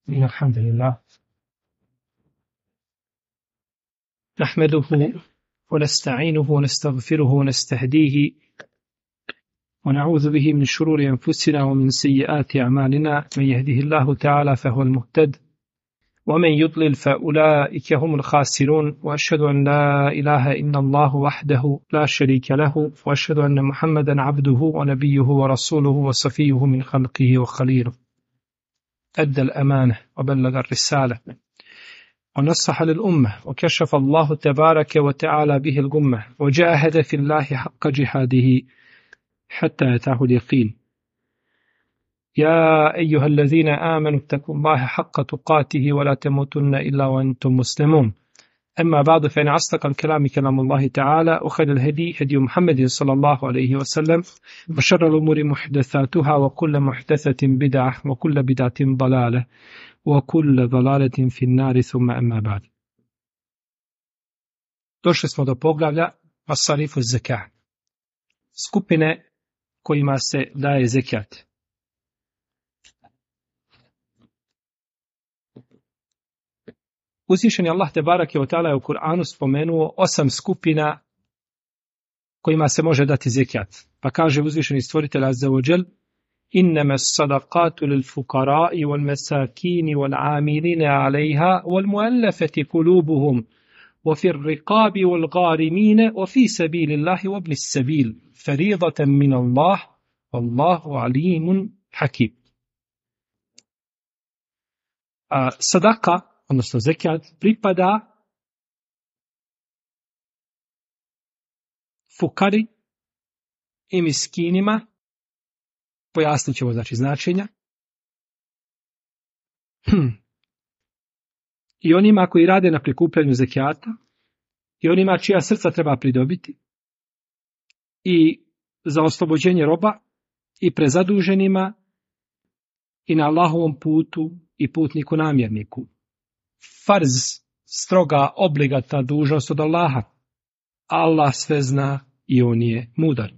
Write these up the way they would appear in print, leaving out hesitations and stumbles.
الحمد لله نحمده ونستعينه ونستغفره ونستهديه ونعوذ به من شرور أنفسنا ومن سيئات أعمالنا. من يهده الله تعالى فهو المهتد ومن يضلل فأولئك هم الخاسرون. وأشهد أن لا إله إلا الله وحده لا شريك له وأشهد أن محمدا عبده ونبيه ورسوله وصفيه من خلقه وخليله. أدى الأمانة وبلغ الرسالة ونصح للأمة وكشف الله تبارك وتعالى به الغمة وجاهد في الله حق جهاده حتى أتاه اليقين. يا أيها الذين آمنوا اتقوا الله حق تقاته ولا تموتن إلا وأنتم مسلمون. أما بعد، فإن أصدق الكلام كلام الله تعالى وخير الهدي هدي محمد صلى الله عليه وسلم وشر الأمور محدثاتها وكل محدثة بدعة وكل بدعة ضلالة وكل ضلالة في النار ثم أما بعد. Došli smo do poglavlja As-Sarifu Zekah, skupine kojima se daje zekijat. Uzvišeni Allah tebarake ve taala je u Kur'anu spomenuo 8 skupina kojima se može dati zekijat. Pa kaže uzvišeni stvoritelj azza wa džel: Innama as-sadaqatu lil-fuqara'i wal-masakini wal-'amilina 'alayha wal-mu'allafati qulubuhum وفي الرقاب والغارمين وفي سبيل الله وابن السبيل فريضة من الله والله عليم حكيم. Sadaka, odnosno zekijat, pripada fukari i miskinima, pojasnit ćemo znači značenja, i onima koji rade na prikupljanju zekijata, i onima čija srca treba pridobiti, i za oslobođenje roba, i prezaduženima, i na Allahovom putu, i putniku namjerniku. Farz, stroga, obligatna dužnost od Allaha. Allah sve zna i on je mudar.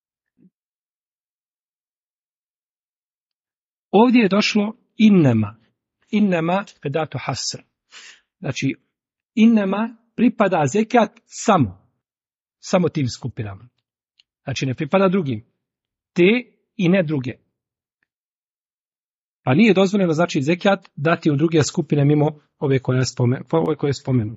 Ovdje je došlo innema. Innema edatu hasr. Znači, innema pripada zekijat samo tim skupinama. Znači, ne pripada drugim. Te i ne druge. Pa nije dozvoljeno, znači, zekijat dati u druge skupine mimo ove koje je spomenu.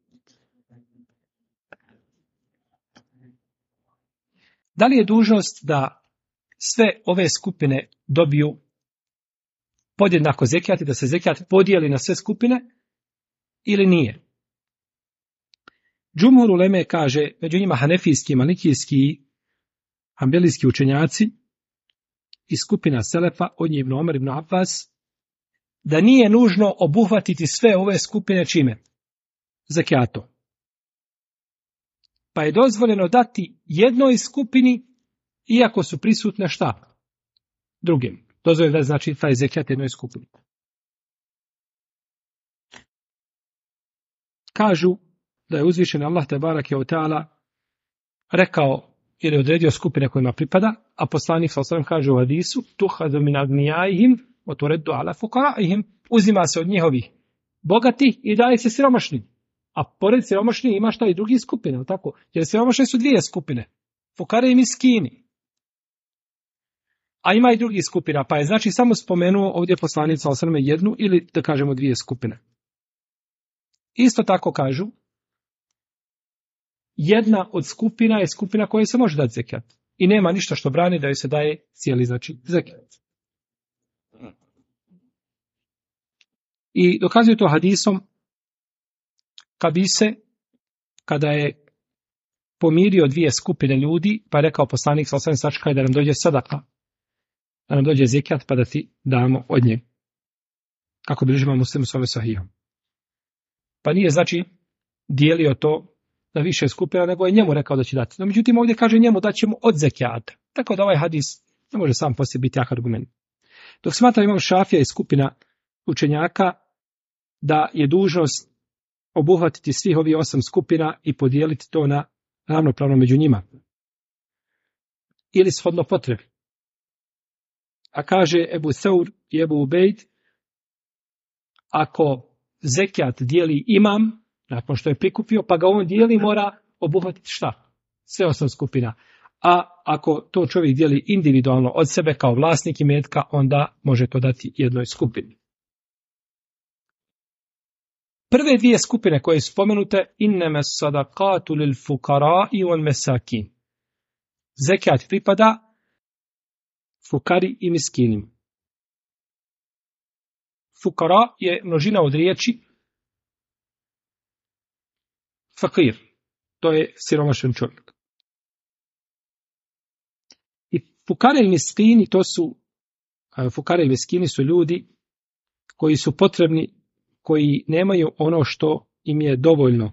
Da li je dužnost da sve ove skupine dobiju podjednako zekijat i da se zekijat podijeli na sve skupine ili nije? Džumhur uleme kaže, među njima hanefijski, malikijski i hanbelijski učenjaci i skupina selefa, od njih Ibn Omer, Ibn Abbas, da nije nužno obuhvatiti sve ove skupine čime? Zekijatom. Pa je dozvoljeno dati jednoj skupini, iako su prisutne šta? Drugim. Dozvoljeno da znači taj zekijat jednoj skupini. Kažu da je uzvišen Allah tebarake ve taala rekao ili odredio skupine kojima pripada, a poslanik sallallahu alejhi ve sellem kaže u hadisu: "Tuhadu min agniyaihim wa turaddu ala fuqara'ihim", uzima se od njihovih bogati i daje se siromašnim. A pored siromašnih ima šta i drugi skupine, tako? Jer siromašne su dvije skupine, fukare i miskini. A ima i drugih skupina, pa je znači samo spomenuo ovdje poslanik sallallahu alejhi ve sellem jednu ili da kažemo dvije skupine. Isto tako kažu, jedna od skupina je skupina koja se može dati zekijat. I nema ništa što brani da joj se daje cijeli znači zekijat. I dokazuju to hadisom Kabise, kada je pomirio dvije skupine ljudi, pa je rekao poslanik sallallahu alejhi ve sellem: "Sačekaj da nam dođe sadaka, da nam dođe zekijat, pa da ti damo od nje." Kako bilježi Muslim u svome sahihom. Pa nije znači dijelio to na više skupina, nego je njemu rekao da će dati. No, međutim, ovdje kaže njemu da ćemo od zekijata. Tako da ovaj hadis ne može sam po sebi biti jak argument. Dok smatra Imam Šafija i skupina učenjaka da je dužnost obuhvatiti svih ovih 8 skupina i podijeliti to na ravnopravno među njima. Ili shodno potrebi. A kaže Ebu Thawr i Ebu Ubejd ako zekijat dijeli imam, nakon što je prikupio, pa ga on dijeli, mora obuhvatiti šta? Sve 8 skupina. A ako to čovjek dijeli individualno od sebe kao vlasnik imetka, onda može to dati jednoj skupini. Prve 2 skupine koje su spomenute, innama sadaqatu lil fuqara'i wal masakin. Zekijat pripada fukari i miskinim. Fukara je množina od riječi fakir. To je siromašan čovjek. I fukare i miskini, fukare i miskini su ljudi koji su potrebni, koji nemaju ono što im je dovoljno.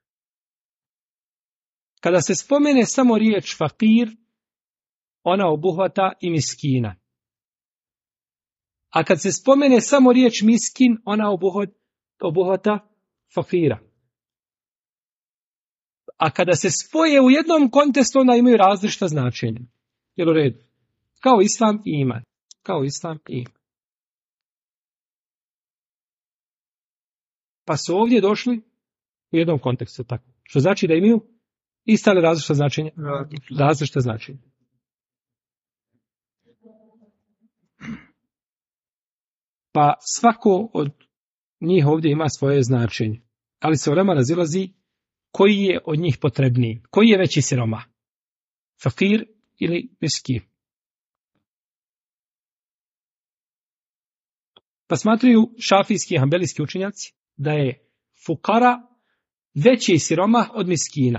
Kada se spomene samo riječ fakir, ona obuhvata i miskina. A kad se spomene samo riječ miskin, ona obuhvata fakira. A kada se spoje u jednom kontekstu, onda imaju različita značenja. Jel u redu? Kao islam i iman. Kao islam i iman. Pa su ovdje došli u jednom kontekstu tako. Što znači da imaju ista li različita značenja? Različita značenja. Pa svako od njih ovdje ima svoje značenje. Ali se ulema razilazi koji je od njih potrebniji. Koji je veći siroma? Fakir ili miskin? Pa smatruju šafijski i hanbelijski učenjaci da je fukara veći siroma od miskina.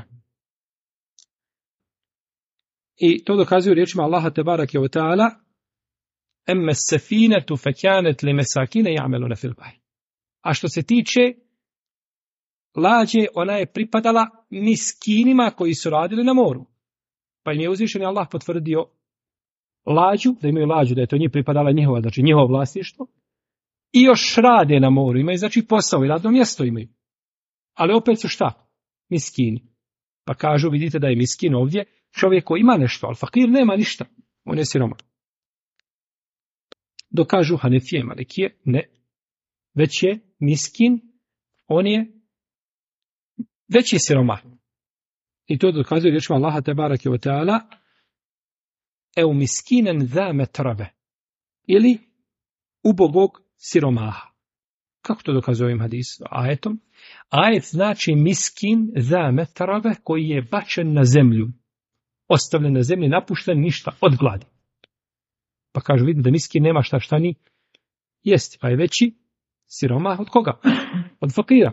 I to dokazuju riječima Allaha tebarake ve taala: "Amma as-safinatu fakanat limasakina ya'maluna fil bahr." A što se tiče lađe, ona je pripadala miskinima koji su radili na moru. Pa im je uzvišeni Allah potvrdio lađu, da imaju lađu, da je to njih pripadala njihova, znači njihovo vlasništvo. I još rade na moru, imaju znači posao i radno mjesto imaju. Ali opet su šta? Miskini. Pa kažu, vidite da je miskin ovdje čovjek koji ima nešto, ali fakir nema ništa. On je siroma. Dokažu Hanefije i Malikije, ne. Već je miskin, on je veći siroma. I to dokazuje riječima Allaha tebarake ve taala: "Eu miskinen za metrave." Ili ubogog siromaha. Kako to dokazuje ovim ajetom? Ajet znači miskin za metrave, koji je bačen na zemlju. Ostavljen na zemlji, napušten, ništa, od gladi. Pa kažu, vidi da miskin nema šta ni jesti, pa je veći siromah od koga? Od fakira.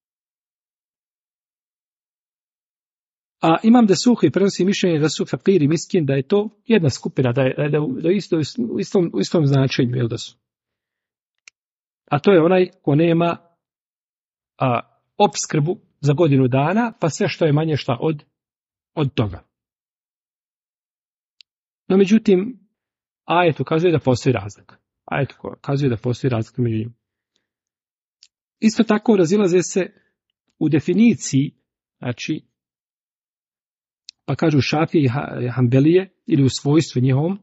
A Imam Desuhi prenosi mišljenje da su fakir i miskin, da je to jedna skupina, da je u istom značenju, jel da su. A to je onaj ko nema opskrbu za godinu dana, pa sve što je manje šta od toga. No međutim, ajet ukazuje da postoji razlika. Ajet ukazuje da postoji razlika među njima. Isto tako razilaze se u definiciji, znači, pa kažu Šafije i Hanbelije, ili u svojstvu njihovom,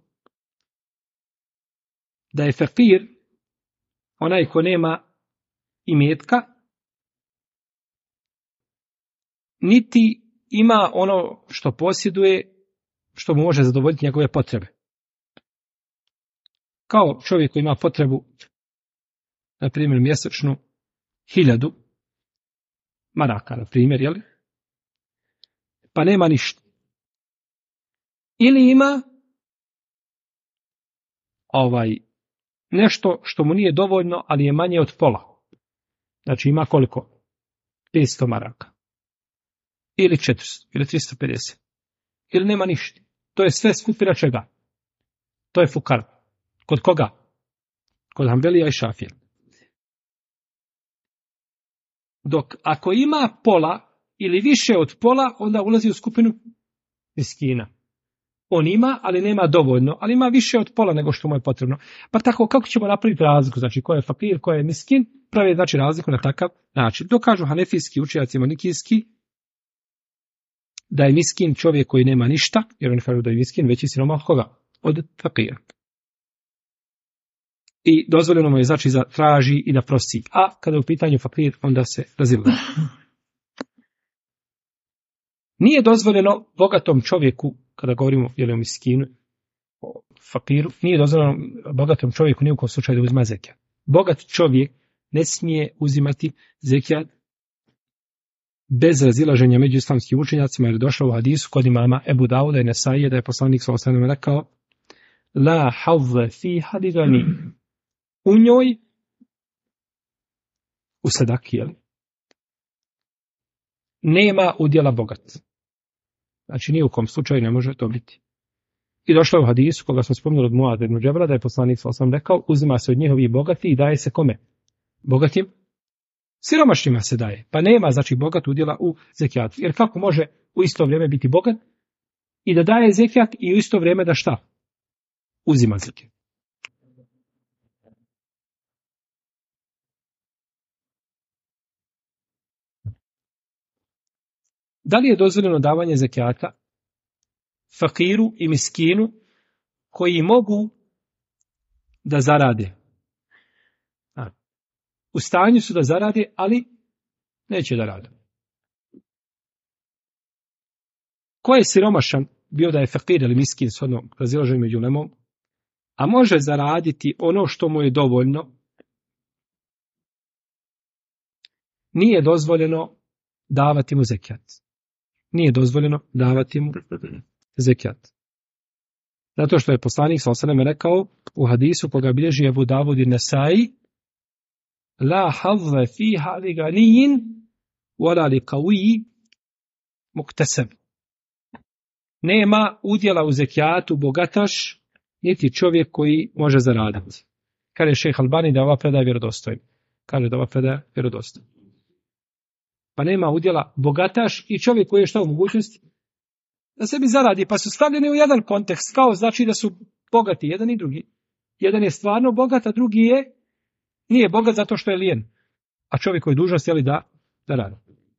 da je fakir onaj ko nema imetka, niti ima ono što posjeduje, što mu može zadovoljiti njegove potrebe. Kao čovjek koji ima potrebu, na primjer, mjesečnu 1000 maraka, na primjer, jel? Pa nema ništa. Ili ima nešto što mu nije dovoljno, ali je manje od pola. Znači ima koliko? 500 maraka. Ili 400, ili 350. Ili nema ništa. To je sve skupina čega? To je fukar. Kod koga? Kod Hanbelija i Šafija. Dok ako ima pola ili više od pola, onda ulazi u skupinu miskina. On ima, ali nema dovoljno, ali ima više od pola nego što mu je potrebno. Pa tako, kako ćemo napraviti razliku? Znači, ko je fakir, ko je miskin, pravi znači razliku na takav način. Dokažu hanefijski učenjaci, malikijski, da je miskin čovjek koji nema ništa, jer oni kažu da je miskin veći siromah od koga? Od fakira. i dozvoljeno mu je znači da traži i da prosi. A kada je u pitanju fakir, onda se razilazi. Nije dozvoljeno bogatom čovjeku, kada govorimo o miskinu, o fakiru, nije dozvoljeno bogatom čovjeku ni u kom slučaju da uzima zekijat. Bogat čovjek ne smije uzimati zekijat bez razilaženja među islamskim učenjacima, jer je došlo u hadisu kod imama Ebu Dauda i Nesaije da je poslanik sallallahu alejhi ve sellem rekao: La havve fi hadigani, u njoj, u sadaki, nema udjela bogat. Znači, ni u kom slučaju ne može to biti. I došlo je u hadisu, koga smo spomenuli od Muada ibn Džebela, da je poslanik sallallahu alejhi ve sellem rekao: uzima se od njihovih bogati i daje se kome? Bogatim? Siromašnima se daje. Pa nema, znači, bogat udjela u zekijatu. Jer kako može u isto vrijeme biti bogat i da daje zekijat i u isto vrijeme da šta? Uzima zekijat. Da li je dozvoljeno davanje zekijata fakiru i miskinu koji mogu da zarade? U stanju su da zarade, ali neće da rade. Ko je siromašan, bio da je fakir ili miskin, s odnom razilaženjem među ulemom, a može zaraditi ono što mu je dovoljno, nije dozvoljeno davati mu zekijat. Nije dozvoljeno davati mu zekijat. Zato što je poslanik sallallahu alejhi ve sellem rekao u hadisu koga bilježi Ebu Davud i Nesai: La hazza fiha li ganiyin wala li qawi muktasab. Nema udjela u zekijatu bogataš, niti čovjek koji može zaraditi. Kaže šejh Albani da ova predaja vjerodostojna. Kaže da ova predaja vjerodostojna. Pa nema udjela bogataš i čovjek koji je šta u mogućnosti da sebi zaradi, pa su stavljeni u jedan kontekst, kao znači da su bogati jedan i drugi. Jedan je stvarno bogat, a drugi nije bogat zato što je lijen. A čovjek koji je dužan sjeli da radi.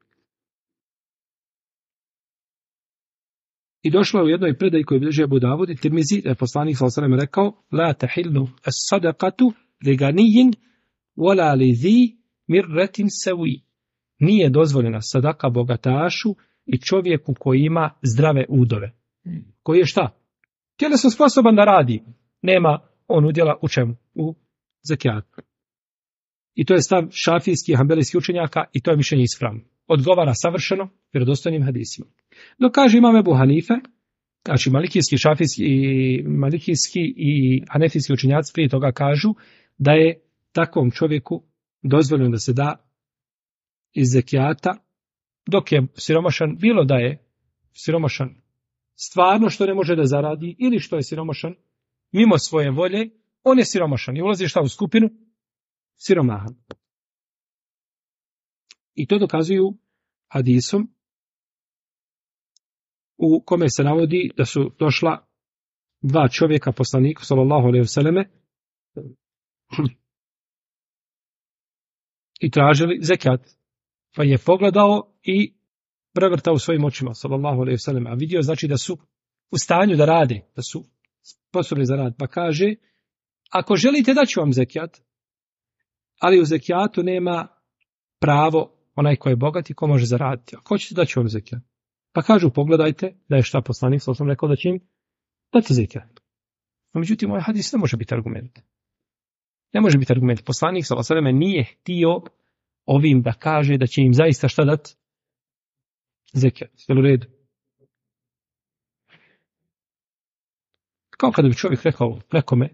I došlo je u jednoj predaji koju bilježi Ebu Davud i Tirmizi, da je poslanik sallallahu alejhi ve sellem rekao: La tahillu as-sadaqatu li ganiyin wala li zi mirratin sawi. Nije dozvoljena sadaka bogatašu i čovjeku koji ima zdrave udove. Koji je šta? Tjelesno sposoban da radi. Nema on udjela u čemu? U zekijatu. I to je stav šafijskih i hanbelijskih učenjaka i to je mišljenje ispravno. Odgovara savršeno vjerodostojnim hadisima. Dok kaže imam Ebu Hanife, znači malikijski i hanefijski učenjaci prije toga kažu da je takvom čovjeku dozvoljeno da se da iz zekijata, dok je siromašan, bilo da je siromašan stvarno što ne može da zaradi ili što je siromašan mimo svoje volje, on je siromašan i ulazi šta u skupinu siromaha. I to dokazuju hadisom u kome se navodi da su došla dva čovjeka poslaniku sallallahu alejhi ve selleme i tražili zekijat. Pa je pogledao i prevrtao svojim očima, sallallahu alejhi ve sellem, a vidio znači da su u stanju da rade, da su sposobni za rad. Pa kaže: ako želite da ću vam zekijat, ali u zekijatu nema pravo onaj ko je bogat i ko može zaraditi. Ako hoćete da ću vam zekijat. Pa kažu: pogledajte da je šta poslanik sallallahu alejhi ve sellem rekao da će im dati zekijat. No međutim, ovaj hadis ne može biti argument. Ne može biti argument. Poslanik sallallahu alejhi ve sellem nije htio ovim da kaže da će im zaista šta dati? Zekijat. Jel u redu? Kao kada bi čovjek rekao nekome,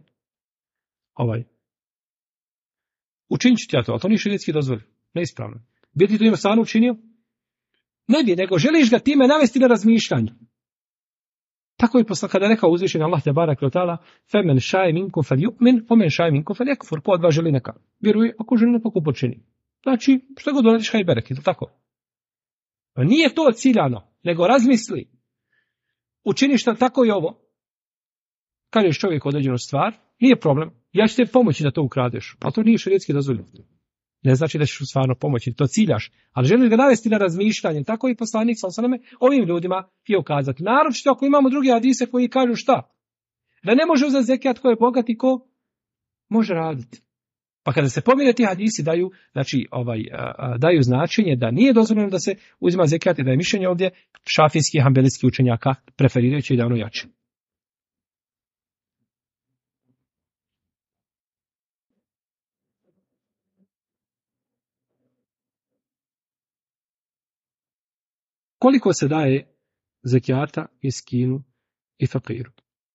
učinit ću ti ja to, ali to nije šerijetski dozvoljeno. Neispravno. Bi ti to ima stvarno učinio? Ne bi, nego želiš ga time navesti na razmišljanje. Tako je kada je rekao uzvišeni Allah te barek ve taala: "Femen šaje minkum falyu'min, wa men šaje minkum falyakfur." Ko od vas želi neka vjeruje, ako želi neka počini. Znači, što god uradiš, haj berek, je to tako? Pa nije to ciljano, nego razmisli. Učini šta tako i ovo. Kažeš čovjek određenu stvar, nije problem, ja ću te pomoći da to ukradeš, ali to nije šerijetski dozvoljeno. Ne znači da ćeš stvarno pomoći, to ciljaš, ali želiš ga navesti na razmišljanje, tako i poslanik sallallahu alejhi ve sellem ovim ljudima htio ukazati. Naročito ako imamo druge hadise koji kažu šta? Da ne može uzeti zekijat ko je bogat i ko može raditi. Pa kada se pomire ti hadisi daju, znači, daju značenje da nije dozvoljeno da se uzima zekijat i da je mišljenje ovdje šafijskih i hanbelijskih učenjaka preferirajući da ono jače. Koliko se daje zekijata miskinu i fakiru?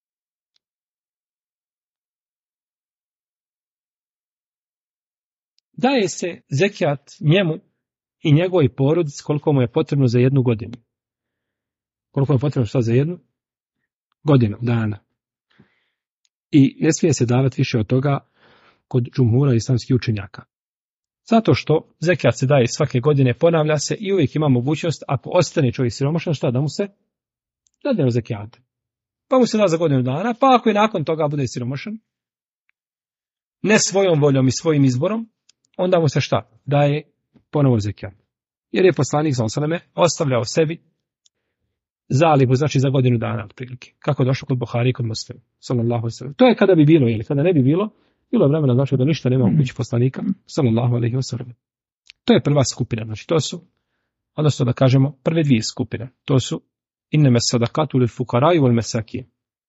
Daje se zekijat njemu i njegovoj porodici koliko mu je potrebno za 1 godinu. Koliko je potrebno za 1 godinu dana. I ne smije se davati više od toga kod džumhura islamskih učenjaka. Zato što zekijat se daje svake godine, ponavlja se i uvijek ima mogućnost, ako ostane čovjek siromašan, šta da mu se dadne zekijat. Pa mu se da za 1 godinu dana, pa ako i nakon toga bude siromašan, ne svojom voljom i svojim izborom, onda mu se šta? Daje ponovo zekijat. Jer je poslanik s.a.v. ostavljao sebi zalihu, znači za 1 godinu dana otprilike. Kako je došlo kod Buhari i kod Muslima. To je kada bi bilo, ili kada ne bi bilo, bilo je vremena, znači da ništa nema u kući poslanika, sallallahu alejhi ve sellem. To je prva skupina, znači to su, odnosno da kažemo, prve 2 skupine. To su inneme sadakatu lil fukaraju wal mesakin.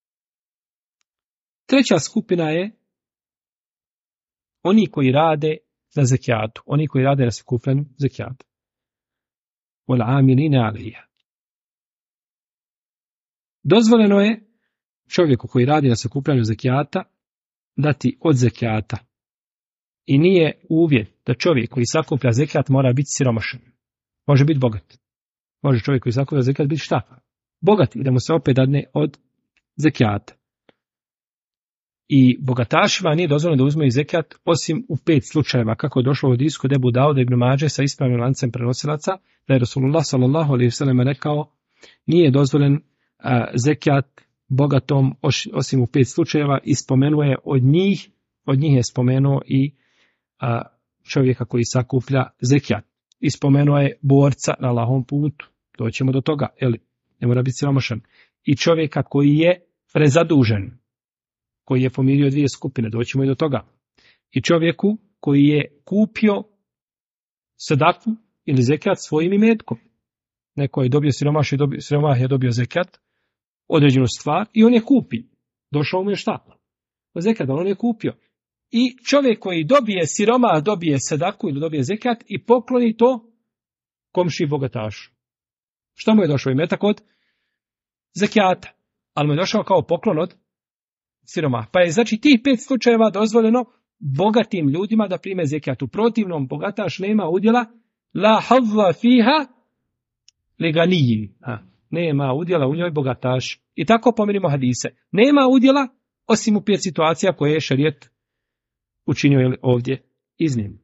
Treća skupina je oni koji rade na zekijatu, oni koji rade na sakupljanju zekijata. Wal amilina alejha. Dozvoljeno je čovjeku koji radi na sakupljanju zekijata dati od zekijata. I nije uvjet da čovjek koji sakuplja zekijat mora biti siromašan. Može biti bogat. Može čovjek koji sakuplja zekijat biti šta? Bogat i da mu se opet dadne od zekijata. I bogatašima nije dozvoljeno da uzmeju zekijat osim u 5 slučajeva, kako je došlo u hadisu kod Ebu Dauda ibn Mađe sa ispravnim lancem prenosilaca, da je Rasulullah sallallahu alejhi ve sellem rekao nije dozvoljen zekijat bogatom osim u 5 slučajeva i spomenuo je od njih je spomenuo i čovjeka koji sakuplja zekijat. I spomenuo je borca na Allahovom putu. Doćemo do toga, ne mora biti siromašan. I čovjeka koji je prezadužen, koji je pomirio 2 skupine, doćemo i do toga. I čovjeku koji je kupio sadaku ili zekijat svojim imetkom. Neko je dobio siromah je dobio zekijat, određenu stvar i on je kupi. Došao mu je šta? Zekijat, on je kupio. I čovjek koji dobije siromah, dobije sadaku ili dobije zekijat i pokloni to komši bogatašu. Što mu je došao imetak od zekijata? Ali mu je došao kao poklon od siromah. Pa je znači tih 5 slučajeva dozvoljeno bogatim ljudima da prime zekijat. U protivnom bogataš nema udjela la hazza fiha li ganiyyin. Nema udjela u njoj bogataš. I tako pomirimo hadise. Nema udjela osim u 5 situacija koje je šerijet učinio ovdje iznimno.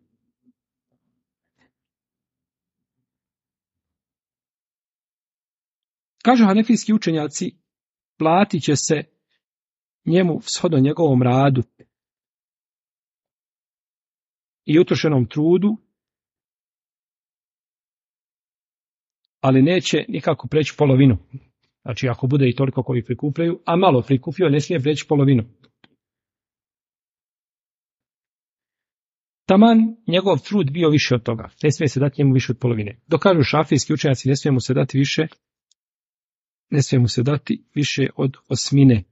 Kažu hanefijski učenjaci, platit će se njemu shodno njegovom radu i utrošenom trudu, ali neće nikako preći polovinu. Znači ako bude i toliko koji prikupljaju, a malo prikupio, ne smije preći polovinu. Taman njegov trud bio više od toga. Ne smije se dati njemu više od polovine. Dok kažu šafijski učenjaci, ne smije mu se dati više od 8.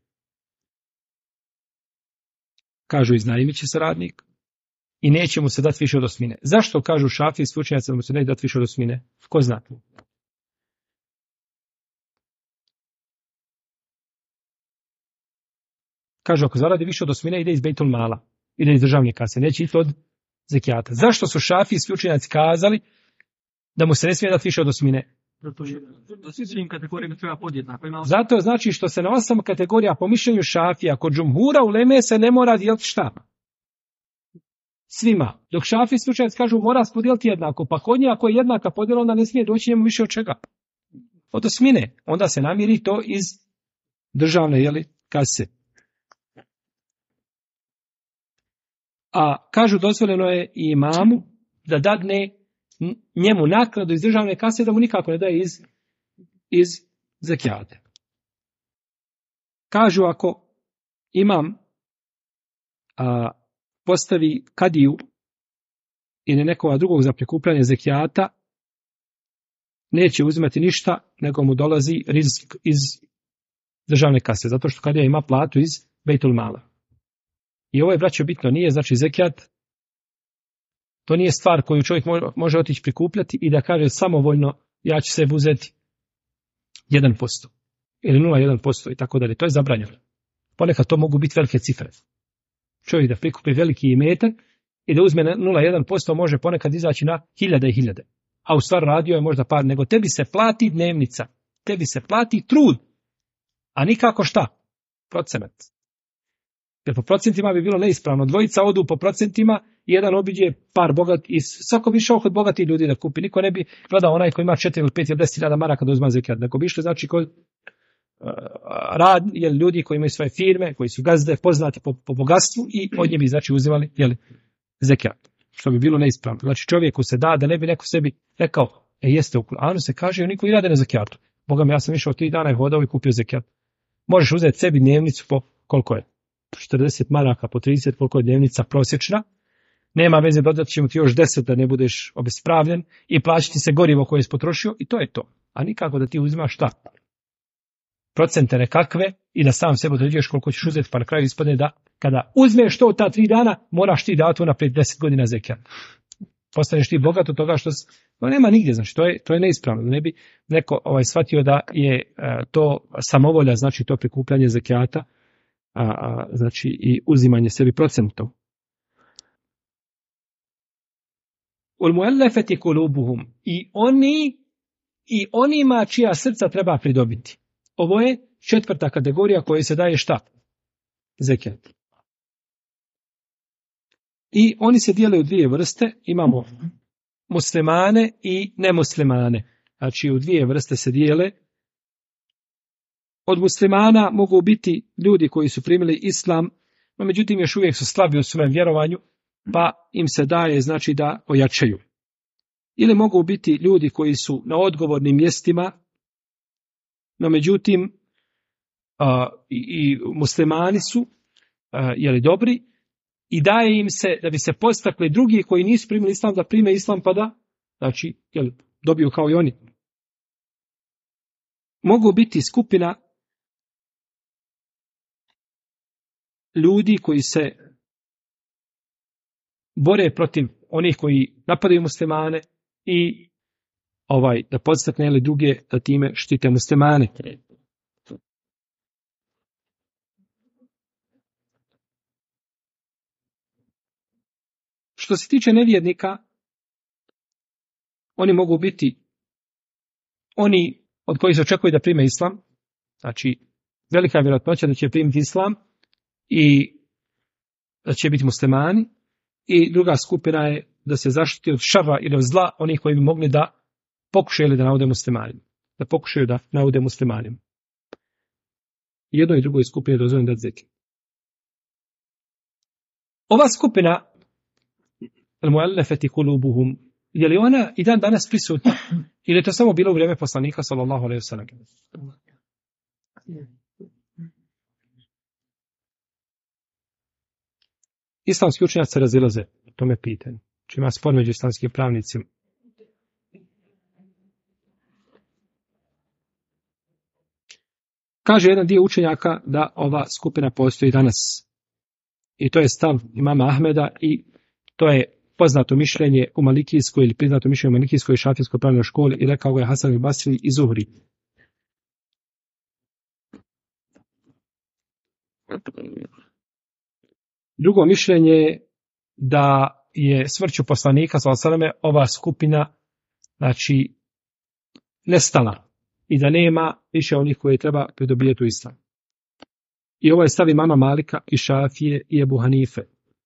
Kažu iznajmit će se radnik i neće mu se dati više od 8. Zašto kažu šafijski učenjaci da mu se neće dati više od 8? Ko zna? Kažu ako zaradi više od 8 ide iz Bejtul Mala, ide iz državne kase, neće ići od zekijata. Zašto su šafijski učenjaci kazali da mu se ne smije dati više od 8? Zato znači što se na 8 kategorija po mišljenju šafija kod džumhura uleme se ne mora dijeliti šta? Svima. Dok šafijski učenjaci kažu mora se podijeliti jednako, pa kod njih ako je jednaka podjela onda ne smije doći njemu više od čega? Od 8. Onda se namiri to iz državne kase. A kažu dozvoljeno je i imamu da dadne njemu naknadu iz državne kase da mu nikako ne daje iz zekijata. Kažu ako imam postavi kadiju ili nekoga drugog za prikupljanje zekijata, neće uzimati ništa, nego mu dolazi rizik iz državne kase, zato što kadija ima platu iz Bejtul Mala. I ovo je, braćo, bitno, nije znači zekijat, to nije stvar koju čovjek može otići prikupljati i da kaže samovoljno ja ću se uzeti 1% ili 0,1% i tako dalje. To je zabranjeno. Ponekad to mogu biti velike cifre. Čovjek da prikupi veliki imetak i da uzme 0,1% može ponekad izaći na hiljade i hiljade. A u stvar radio je možda par, nego tebi se plati dnevnica, tebi se plati trud, a nikako šta? Procenat. Jer po procentima bi bilo neispravno. Dvojica odu po procentima, jedan obiđe par bogat i svako bi išao kod bogatih ljudi da kupi. Niko ne bi gledao onaj koji ima 4 ili 5 ili 10.000 maraka da uzma zekijat. Nego bi išli znači kod rad, ljudi koji imaju svoje firme, koji su gazde poznati po bogatstvu i od njih bi znači uzimali zekijat. Što bi bilo neispravno. Znači čovjeku se da ne bi neko sebi rekao, jeste u Kur'anu se kaže, oni koji rade na zekijatu. Boga mi, ja sam išao 3 dana i hodao i kupio zekijat. Možeš uzeti sebi dnevnicu po koliko je? 40 maraka po 30, koliko je dnevnica prosječna. Nema veze, dodat ćemo ti još 10 da ne budeš obespravljen i plaćati se gorivo koje je potrošio i to je to. A nikako da ti uzimaš šta? Procente nekakve i da sam sebe određuješ koliko ćeš uzeti, pa na kraju ispadne da kada uzmeš to ta 3 dana, moraš ti dati unaprijed 10 godina zekijat. Postaneš ti bogat od toga što no, nema nigdje, znači to je neispravno. Ne bi neko shvatio da je to samovolja, znači to prikupljanje zekijata, znači i uzimanje sebi procentov. Ul muallafati kulubuhum, i onima čija srca treba pridobiti. Ovo je 4. kategorija kojoj se daje šta? Zekijat. I oni se dijele u 2 vrste, imamo muslimane i nemuslimane. Znači u 2 vrste se dijele. Od muslimana mogu biti ljudi koji su primili islam, no međutim još uvijek su slabi u svojem vjerovanju, pa im se daje znači da ojačaju. Ili mogu biti ljudi koji su na odgovornim mjestima, no međutim i muslimani su dobri i daje im se da bi se postakli drugi koji nisu primili islam da prime islam pa da znači dobiju kao i oni. Mogu biti skupina ljudi koji se bore protiv onih koji napadaju muslimane i da podstakne ili druge da time štite muslimane. Što se tiče nevjernika, oni mogu biti oni od kojih se očekuje da prime islam, znači velika je vjerojatnoća da će primiti islam i da će biti muslimani, i druga skupina je da se zaštiti od šara ili od zla onih koji bi mogli da pokušaju da naude muslimanima. Da pokušaju da naude muslimanima. Jednoj i drugoj skupini je dozvoljeno dati zekijat. Ova skupina al-muallafati kulubuhum, je li ona i dan danas prisutna ili je to samo bilo u vrijeme poslanika sallallahu alejhi ve sellem? Islamski učenjaci se razilaze o tome pitanju. Či ima spor među islamskim pravnicima. Kaže jedan dio učenjaka da ova skupina postoji danas. I to je stav imama Ahmeda i to je poznato mišljenje u Malikijskoj ili priznato mišljenje u Malikijskoj i Šafijskoj pravnoj školi i rekao ga je Hasan al-Basri i Zuhri. Drugo mišljenje je da je smrću poslanika sallallahu alejhi ve selleme ova skupina znači nestala i da nema više onih koji treba pridobijeti u islam. I ovo je stav imama Malika i Šafije i Ebu Hanife.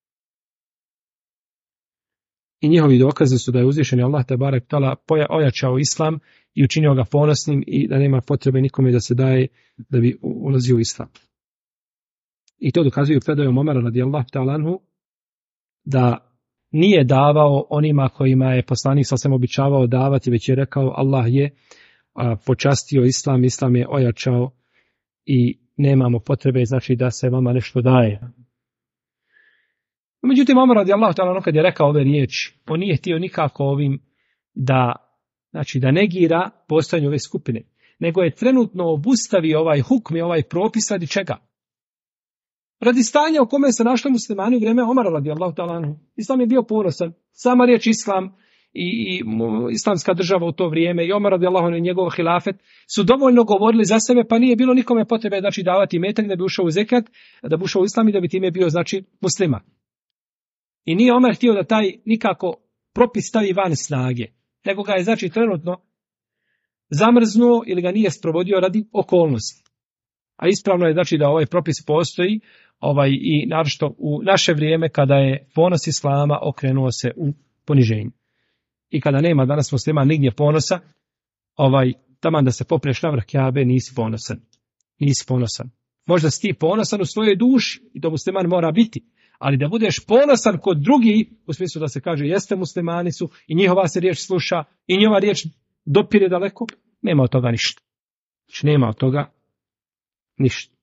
I njihovi dokazi su da je uzvišeni Allah tebarek tala ojačao islam i učinio ga ponosnim i da nema potrebe nikome da se daje da bi ulazio u islam. I to dokazuju predajom Omara radijallahu ta'ala anhu da nije davao onima kojima je poslanik sam običavao davati, već je rekao Allah je počastio islam, islam je ojačao i nemamo potrebe znači da se vama nešto daje. Međutim, Omer radijallahu ta'ala kad je rekao ove riječi, on nije htio nikako ovim da negira postojanje ove skupine, nego je trenutno obustavio ovaj hukm i ovaj propis radi čega? Radi stanja u kome se našli muslimani u vrijeme Omara radijallahu ta'ala. Islam je bio ponosan. Sama riječ islam i islamska država u to vrijeme i Omar radijallahu anhu i njegov hilafet su dovoljno govorili za sebe, pa nije bilo nikome potrebe davati metak da bi ušao u zekat, da bi ušao u islam i da bi time bio musliman. I nije Omer htio da taj nikako propis stavi van snage, nego ga je trenutno zamrznuo ili ga nije sprovodio radi okolnosti. A ispravno je da ovaj propis postoji i naročito u naše vrijeme kada je ponos islama okrenuo se u poniženje. I kada nema danas muslima nigdje ponosa, taman da se popreš na vrh Kjabe, nisi ponosan. Možda si ti ponosan u svojoj duši i to musliman mora biti, ali da budeš ponosan kod drugih, u smislu da se kaže jeste muslimani su i njihova se riječ sluša i njihova riječ dopire daleko, nema od toga ništa. Znači nema od toga ništa.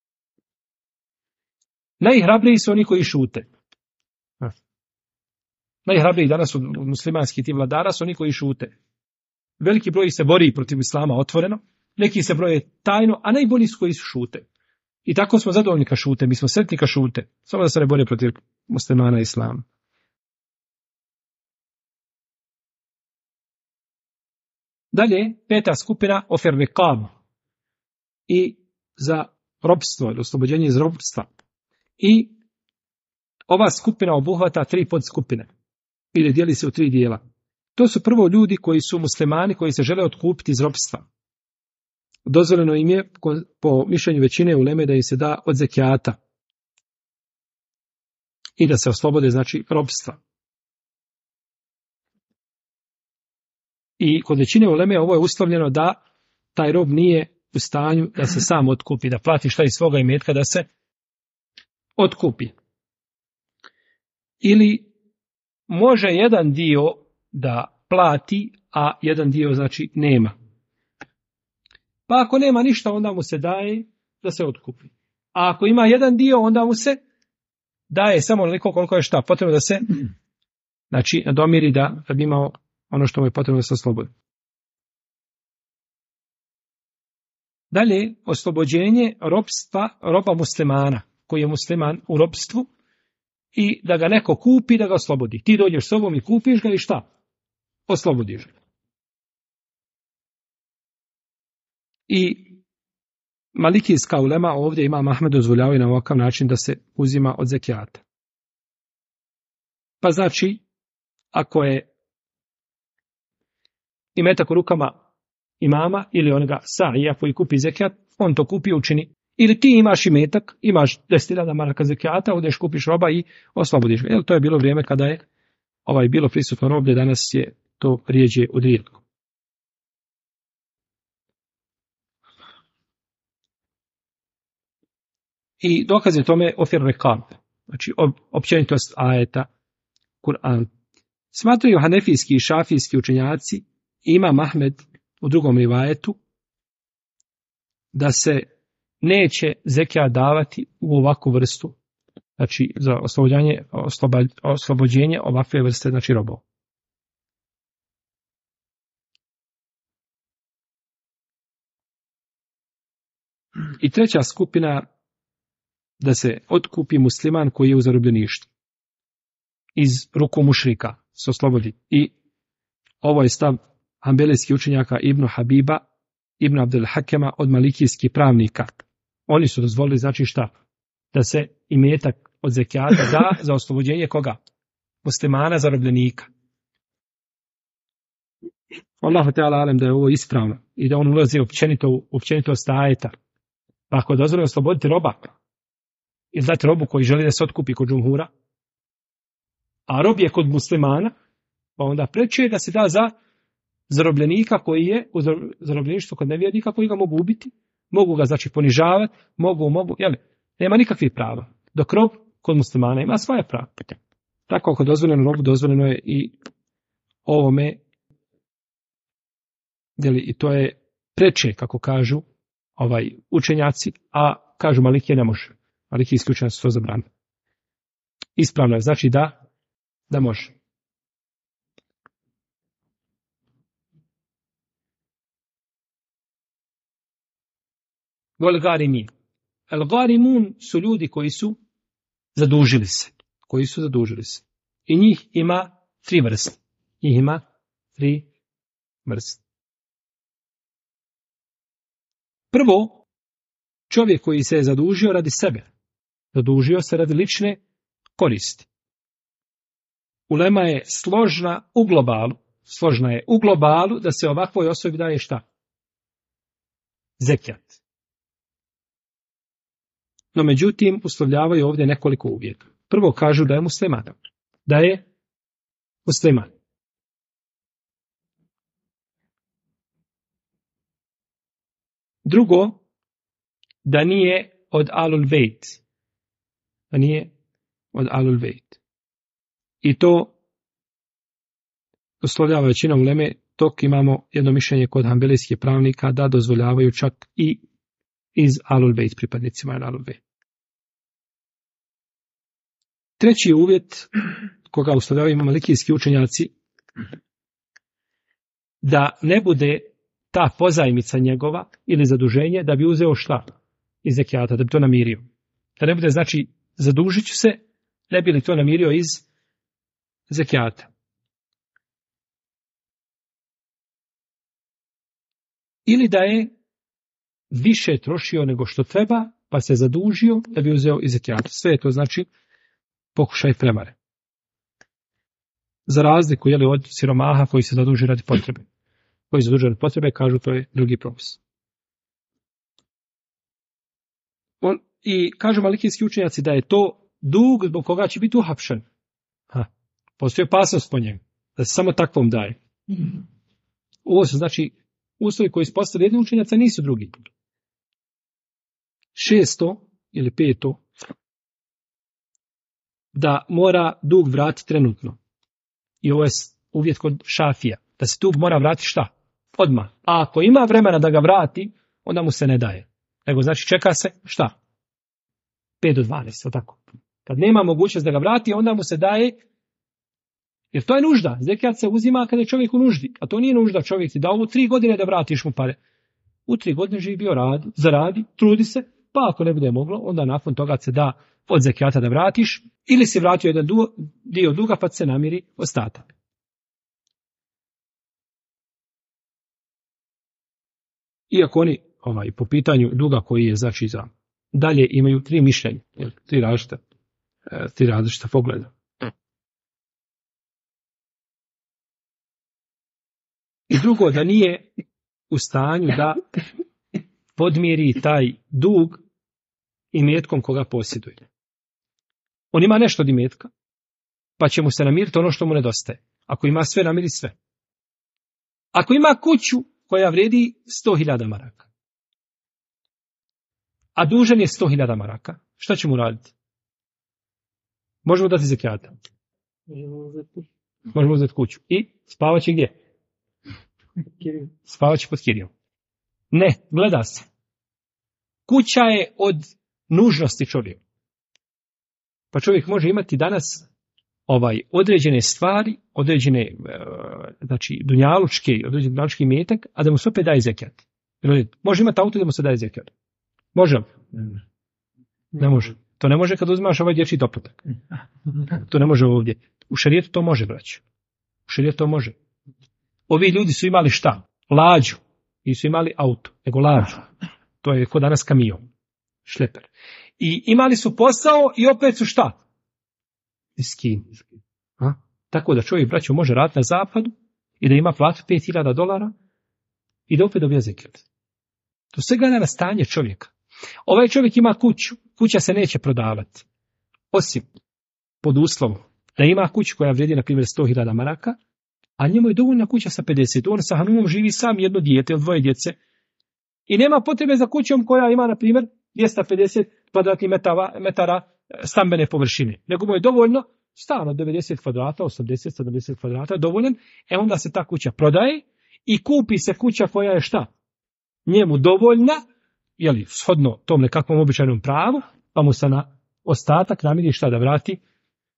Najhrabriji su oni koji šute. Najhrabriji danas od muslimanskih ti vladara su oni koji šute. Veliki broj se bori protiv islama otvoreno, neki se broje tajno, a najbolji su koji su šute. I tako smo zadovoljni kad šute, mi smo sretni kad šute, samo da se ne bore protiv muslimana i islama. Dalje, 5. skupina ofer riqab i za ropstvo, oslobođenje iz ropstva. I ova skupina obuhvata 3 podskupine ili dijeli se u 3 dijela. To su prvo ljudi koji su muslimani koji se žele otkupiti iz ropstva. Dozvoljeno im je po mišljenju većine uleme da im se da od zekijata i da se oslobode ropstva. I kod većine uleme ovo je uslovljeno da taj rob nije u stanju da se sam otkupi, da plati šta iz svoga imetka da se otkupi. Ili može jedan dio da plati, a jedan dio nema. Pa ako nema ništa, onda mu se daje da se otkupi. A ako ima jedan dio, onda mu se daje samo onoliko koliko je šta potrebno da se nadomiri da bi imao ono što mu je potrebno da se oslobodi. Dalje, oslobođenje roba muslimana, koji je musliman u ropstvu i da ga neko kupi, da ga oslobodi. Ti dođeš s sobom i kupiš ga i šta? Oslobodiš ga. I malikijska ulema ovdje Imam Ahmed dozvoljavaju na ovakav način da se uzima od zekijata. Pa ako je imetak u rukama imama ili onoga saija koji kupi zekijat, on to kupi učini. Ili ti imaš imetak, imaš 10.000 maraka zekijata, odeš kupiš roba i oslobodiš ga. To je bilo vrijeme kada je bilo prisutno roblje, danas je to rijeđe od rijetko. I dokaz je tome ofer riqab, općenitost ajeta Kur'an. Smatraju hanefijski i šafijski učenjaci, Imam Ahmed u drugom rivajetu, da se neće zekija davati u ovakvu vrstu, za oslobođenje ovakve vrste, robova. I 3. skupina, da se otkupi musliman koji je u zarobljeništvu iz ruku mušrika, se oslobodi. I ovo je stav hanbelijskih učenjaka Ibn Habiba, Ibn Abdel Hakema od malikijskih pravnika. Oni su dozvolili, šta? Da se imetak od zekijata da za oslobođenje koga? Muslimana zarobljenika. Allahu Teala alem da je ovo ispravno i da on ulazi općenitost ajeta. Pa ako je dozvoljeno osloboditi roba ili dati robu koji želi da se otkupi kod džumhura, a rob je kod muslimana, pa onda preče je da se da za zarobljenika koji je u zarobljeništvu kod nevjernika koji ga mogu ubiti, mogu ga ponižavati, mogu, nema nikakvih prava. Dok rob kod muslimana ima svoje prava. Tako ako je dozvoljeno robu, dozvoljeno je i ovome, i to je preče, kako kažu učenjaci, a kažu Malikije ne može. Malikijski učenjaci to zabranili. ispravno je, znači da može. Vol garimin. El garimun su ljudi koji su zadužili se. I njih ima 3 vrste. Prvo, čovjek koji se je zadužio radi sebe. Zadužio se radi lične koristi. Ulema je složna u globalu da se ovakvoj osobi daje šta? Zekijat. No međutim, uslovljavaju ovdje nekoliko uvjeta. Prvo kažu da je musliman. Drugo, da nije od alul bejt. I to uslovljava većina uleme, dok imamo jedno mišljenje kod hanbelijskih pravnika da dozvoljavaju čak i iz alul bejt, pripadnicima alul bejt. Treći uvjet, koga uslovljavaju malikijski učenjaci, da ne bude ta pozajmica njegova ili zaduženje da bi uzeo šta iz zekijata, da bi to namirio. Da ne bude, znači, zadužit ću se, ne bi li to namirio iz zekijata. Ili da je više trošio nego što treba, pa se zadužio da bi uzeo iz zekijata. Sve je to, znači, pokušaj prevare. Za razliku od siromaha koji se zaduži radi potrebe. Koji se zaduži radi potrebe, kažu to je drugi propis. I kažu malikijski učenjaci da je to dug zbog koga će biti uhapšen. Postoji opasnost po njemu, da se samo takvom daje. Ovo su, znači, uslovi koji su postavili jedni učenjaca, nisu drugi. 600 ili 500 da mora dug vratiti trenutno. I ovo je uvjet kod Šafija, da se dug mora vratiti šta? Odmah. A ako ima vremena da ga vrati, onda mu se ne daje. Nego znači čeka se šta? 5 do 12, tako. Kad nema mogućnost da ga vrati, onda mu se daje, jer to je nužda. Zekijat se uzima kada je čovjek u nuždi, a to nije nužda. Čovjek ti da ovu 3 godine da vratiš mu pare. U 3 godine živi bio zaradi, trudi se, pa ako ne bude moglo, onda nakon toga se da od zekijata da vratiš, ili si vratio jedan dio duga pa se namiri ostatak. Iako oni po pitanju duga koji je znači za dalje imaju 3 mišljenja, 3 različita pogleda. I drugo, da nije u stanju da podmiri taj dug imetkom koga posjeduje. On ima nešto od imetka, pa će mu se namiriti ono što mu nedostaje. Ako ima sve, namiri sve. Ako ima kuću koja vredi 100.000 maraka, a dužan je 100.000 maraka, šta će mu raditi? Možemo dati zekijata. Možemo uzeti kuću. I spavat će gdje? Spavat će pod kirijom. Ne, gleda se. Kuća je od nužnosti čovjeka. Pa čovjek može imati danas određene stvari, određene znači dunjalučke, određeni dunjalučki imetak, a da mu se opet daje zekijat. Može imati auto da mu se daje zekijat. Može li? Ne može. To ne može kad uzmaš ovaj dječji doplatak. To ne može ovdje. U šerijetu to može, braćo. U šerijetu to može. Ovi ljudi su imali šta? Lađu. Nisu imali auto, nego lađu. To je kod danas kamion. Šleper. I imali su posao i opet su šta? Miskin. Tako da čovjek, braćo, može raditi na zapadu i da ima platu $5.000 i da opet dobija zekijat. To sve gleda na stanje čovjeka. Ovaj čovjek ima kuću. Kuća se neće prodavati. Osim pod uslovom da ima kuću koja vrijedi, na primjer, 100.000 maraka, a njemu je dovoljna kuća sa 50. On sa Hanumom živi sam, jedno dijete ili 2 djece. I nema potrebe za kućom koja ima, na primjer, 250 kvadratnih metara stambene površine. Nego mu je dovoljno stan od 90 kvadrata, 80, 70 kvadrata, dovoljan. Onda se ta kuća prodaje i kupi se kuća koja je šta? Njemu dovoljna, shodno tom nekakvom običajnom pravu, pa mu se na ostatak namiri šta da vrati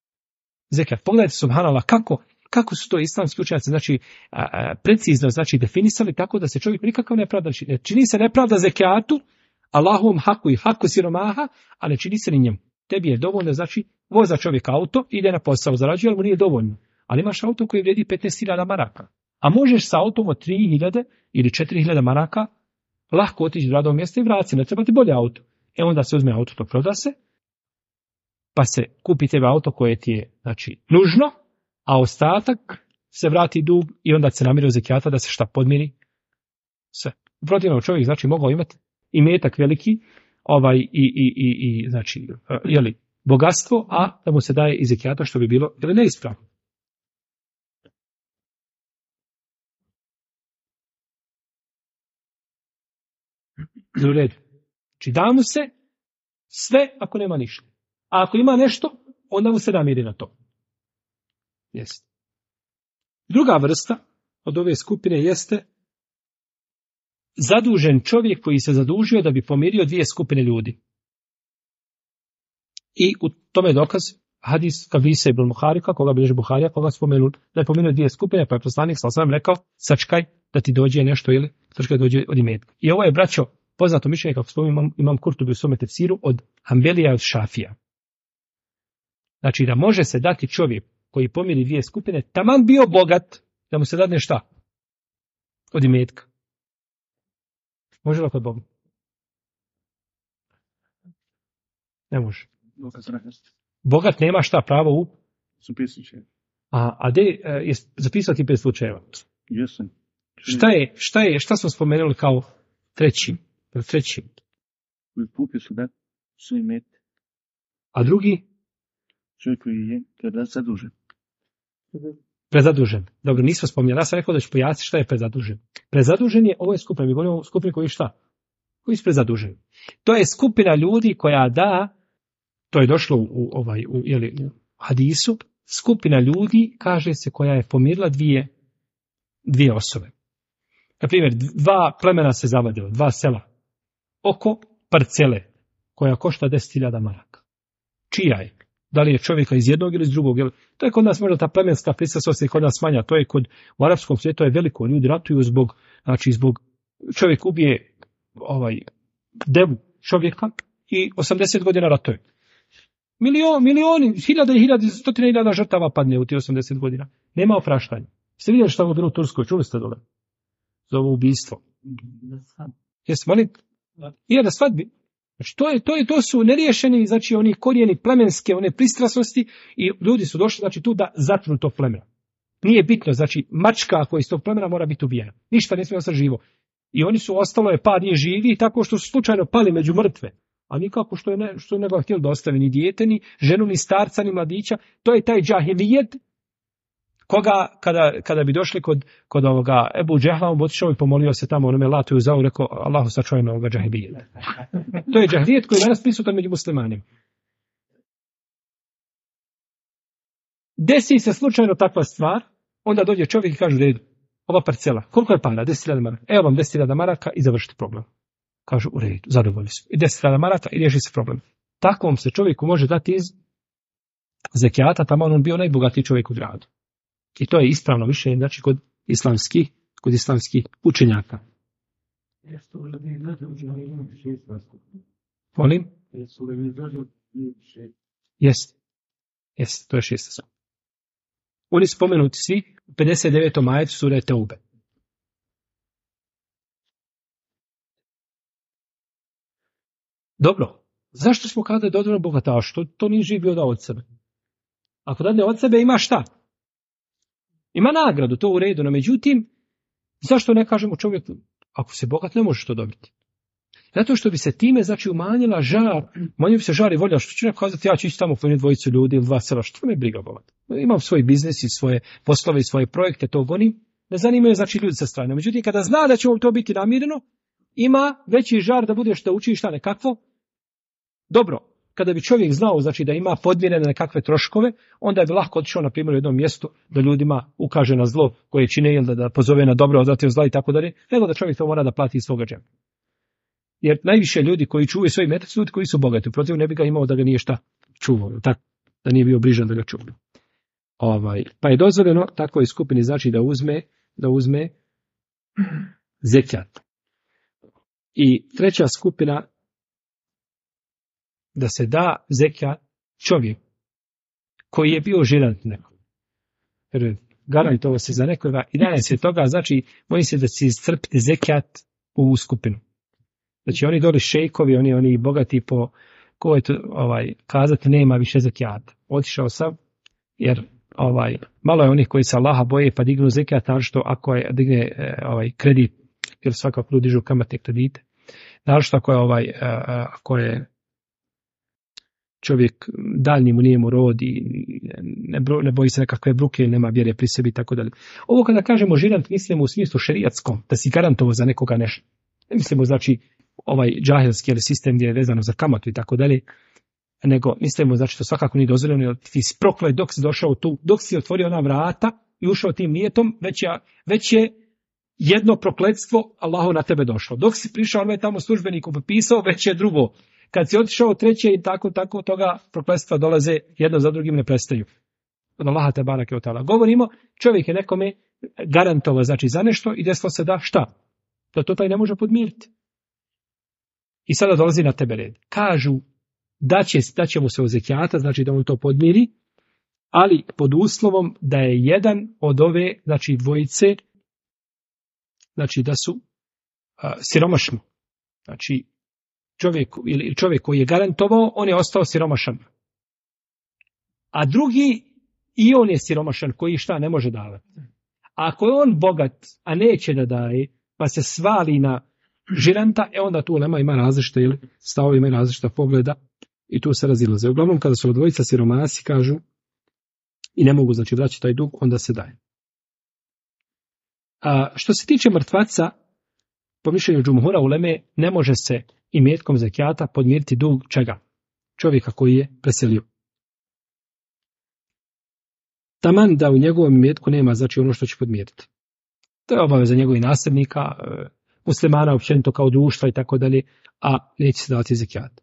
zekat. Pogledajte, subhanallah, kako su to islamski učenjaci, znači, precizno, znači, definisali tako da se čovjek nikakav nepravda čini. Čini se nepravda zekatu, Allahovom haku i haku siromaha, a ne čini se ni njemu. Tebi je dovoljno, znači, voza čovjek auto, ide na posao, zarađuje, ali mu nije dovoljno. Ali imaš auto koji vrijedi 15.000 maraka. A možeš sa autom od 3.000 ili 4.000 maraka lahko otići do radnog mjesta i vratiti. Ne treba ti bolje auto. Onda se uzme auto, to proda se, pa se kupi tebe auto koje ti je, znači, nužno, a ostatak se vrati dug i onda se namiri u zekijata da se šta podmiri. Sve. U protivnom čovjek, znači, mogao imati imetak veliki, znači, bogatstvo, a da mu se daje iz zekijata što bi bilo ili neispravno. U redu. Znači, da mu se sve ako nema ništa. A ako ima nešto, onda mu se namiri na to. Jeste. Druga vrsta od ove skupine jeste zadužen čovjek koji se zadužio da bi pomirio dvije skupine ljudi. I u tome je dokaz hadis Kabisa ibn Muharika, koga bilježi Buharija, koga spomenuli, da je pomenuo dvije skupine, pa je poslanik sam rekao, sačekaj da ti dođe nešto ili sačekaj da dođe od imetka. I ovo je, braćo, poznato mišljenje, kako spominjem, imam Kurtubi u svome tefsiru, od Hanbelija i od Šafija. Znači da može se dati čovjek koji pomiri dvije skupine, taman bio bogat, da mu se dadne šta? Od imetka. Može li kod Boga? Ne može. Bogat nema šta pravo u? A gdje je zapisao ti 5 slučajeva? Jesam. Šta smo spomenuli kao treći? Kupio su da sve imete. A drugi? Čovjek koji je zadužen. Prezadužen. Dobro, nismo spominjali. Ja sam rekao da ću pojasniti šta je prezadužen. Prezadužen je, ovo je skupina, mi govorimo o skupini koji šta? Koji su prezaduženi. To je skupina ljudi koja da, to je došlo u hadisu, skupina ljudi, kaže se, koja je pomirila dvije osobe. Na primjer, 2 plemena se zavadilo, 2 sela, oko parcele, koja košta 10.000 maraka. Čija je? Da li je čovjeka iz jednog ili iz drugog? To je kod nas možda ta plemenska pristranost i kod nas manja. To je u arapskom svijetu to je veliko. Ljudi ratuju zbog čovjek ubije devu čovjeka i 80 godina ratuje. Milioni, stotine hiljada žrtava padne u ti 80 godina. Nema opraštanja. Ste vidjeli šta je bilo u Turskoj? Čuli ste dole? Za ovo ubistvo. Jeste, molim? I na svadbi. Znači, to su neriješeni, znači, oni korijeni plemenske, one pristrasnosti i ljudi su došli, znači, tu da zatru tog plemena. Nije bitno, znači, mačka koja iz tog plemena mora biti ubijena. Ništa ne smije ostati živo. I oni su, ostalo je par njih živi tako što su slučajno pali među mrtve. A nikako što je nego htjeli da ostavi ni dijete, ni ženu, ni starca, ni mladića. To je taj džahilijet koga, kada bi došli kod ovoga Ebu Džehla, on otišao i pomolio se tamo, onome Latu i Uzau, rekao, Allahu sačuvaj me ovoga džahilijeta. To je džahilijet koji je danas prisutan među muslimanima. Desi se slučajno takva stvar, onda dođe čovjek i kaže u redu, ova parcela, koliko je para? 10.000 maraka. Evo vam 10.000 maraka i završite problem. Kažu, u redu, zadovoljni su. I 10.000 maraka i riješi se problem. Takvom se čovjeku može dati iz zekijata, tamo on bio najbogatiji čovjek u gradu. I to je ispravno više, znači kod islamskih učenjaka. Molim? Jeste, to je 6. Oni spomenuti svi u 59. ajetu sure Teube. Dobro, zašto smo kada je dodano bogataštvo? To nije živio da od sebe. Ako dadne od sebe, ima šta? Ima nagradu, to u redu, no međutim, zašto ne kažemo čovjeku, ako se bogat ne možeš to dobiti? Zato što bi se time, znači, umanjila bi se žar i volja, što ću ne kazati, ja ću ići tamo pojeni 2 ljudi ili 2 sela, što me briga bogat. Imam svoj biznis i svoje poslove i svoje projekte, to gonim, ne zanimaju, znači, ljudi sa strane. Međutim, kada zna da će to biti namireno, ima veći žar da bude što uči šta nekakvo. Dobro, kada bi čovjek znao, znači, da ima podmirene nekakve troškove, onda bi lahko otišao, na primjer, u jednom mjestu da ljudima ukaže na zlo koje čine ili da pozove na dobro, odvrativ zla i tako dalje, nego da čovjek to mora da plati iz svoga džepa. Jer najviše ljudi koji čuvaju svoj imetak su ljudi koji su bogati. Protiv ne bi ga imao da ga nije šta čuvao, tako da nije bio brižan da ga čuva. Pa je dozvoljeno takvoj skupini znači da uzme zekijat. I treća skupina, da se da zekijat čovjek koji je bio žirant neko. Jer garantovo se za nekoga i daje se toga, znači bojim se da će iscrpiti zekijat u ovu skupinu. Znači oni doli šejkovi, oni bogati po kazati nema više zekijata. Otišao sam jer malo je onih koji se Allaha boje pa dignu zekijat, naročito ako je digne kredit, jer svakako ljudi dižu kamate kredite. Naročito ako je čovjek daljni mu nije mu rod i ne boji se nekakve bruke, nema vjere pri sebi i tako dalje. Ovo kada kažemo žirant, mislimo u smislu šerijatskom, da si garantovo za nekoga nešto. Ne mislimo znači džahilski ili sistem gdje je vezano za kamatu i tako dalje, nego mislimo znači to svakako nije dozvoljeno, jer ti si proklej dok si došao tu, dok si otvorio ona vrata i ušao tim nijetom, već je jedno prokletstvo Allahu na tebe došlo. Dok si prišao, on je tamo službeniku potpisao, već je drugo. Kad si otišao treće i tako toga prokletstva dolaze jedno za drugim, ne prestaju. Od Allaha te barake o ta'ala. Govorimo, čovjek je nekome garantovao znači za nešto i desilo se da šta? Da to taj ne može podmiriti. I sada dolazi na tebe red. Kažu da će mu se od zekijata, znači da on to podmiri, ali pod uslovom da je jedan od ove, znači dvojice, znači da su siromašni. Znači čovjek koji je garantovao, on je ostao siromašan. A drugi, i on je siromašan, koji šta ne može davati. A ako je on bogat, a neće da daje, pa se svali na žiranta, onda tu ulema ima različite stavovi, ima različita pogleda i tu se razilaze. Uglavnom, kada su dvojica siromasi, kažu, i ne mogu znači vraćati taj dug, onda se daje. A što se tiče mrtvaca, po mišljenju džumhura uleme, ne može se imetkom zekijata podmiriti dug čega? Čovjeka koji je preselio. Taman da u njegovom imetku nema znači ono što će podmiriti. To je obaveza njegovih nasljednika, muslimana općenito kao društva i tako dalje, a neće se davati zekijat.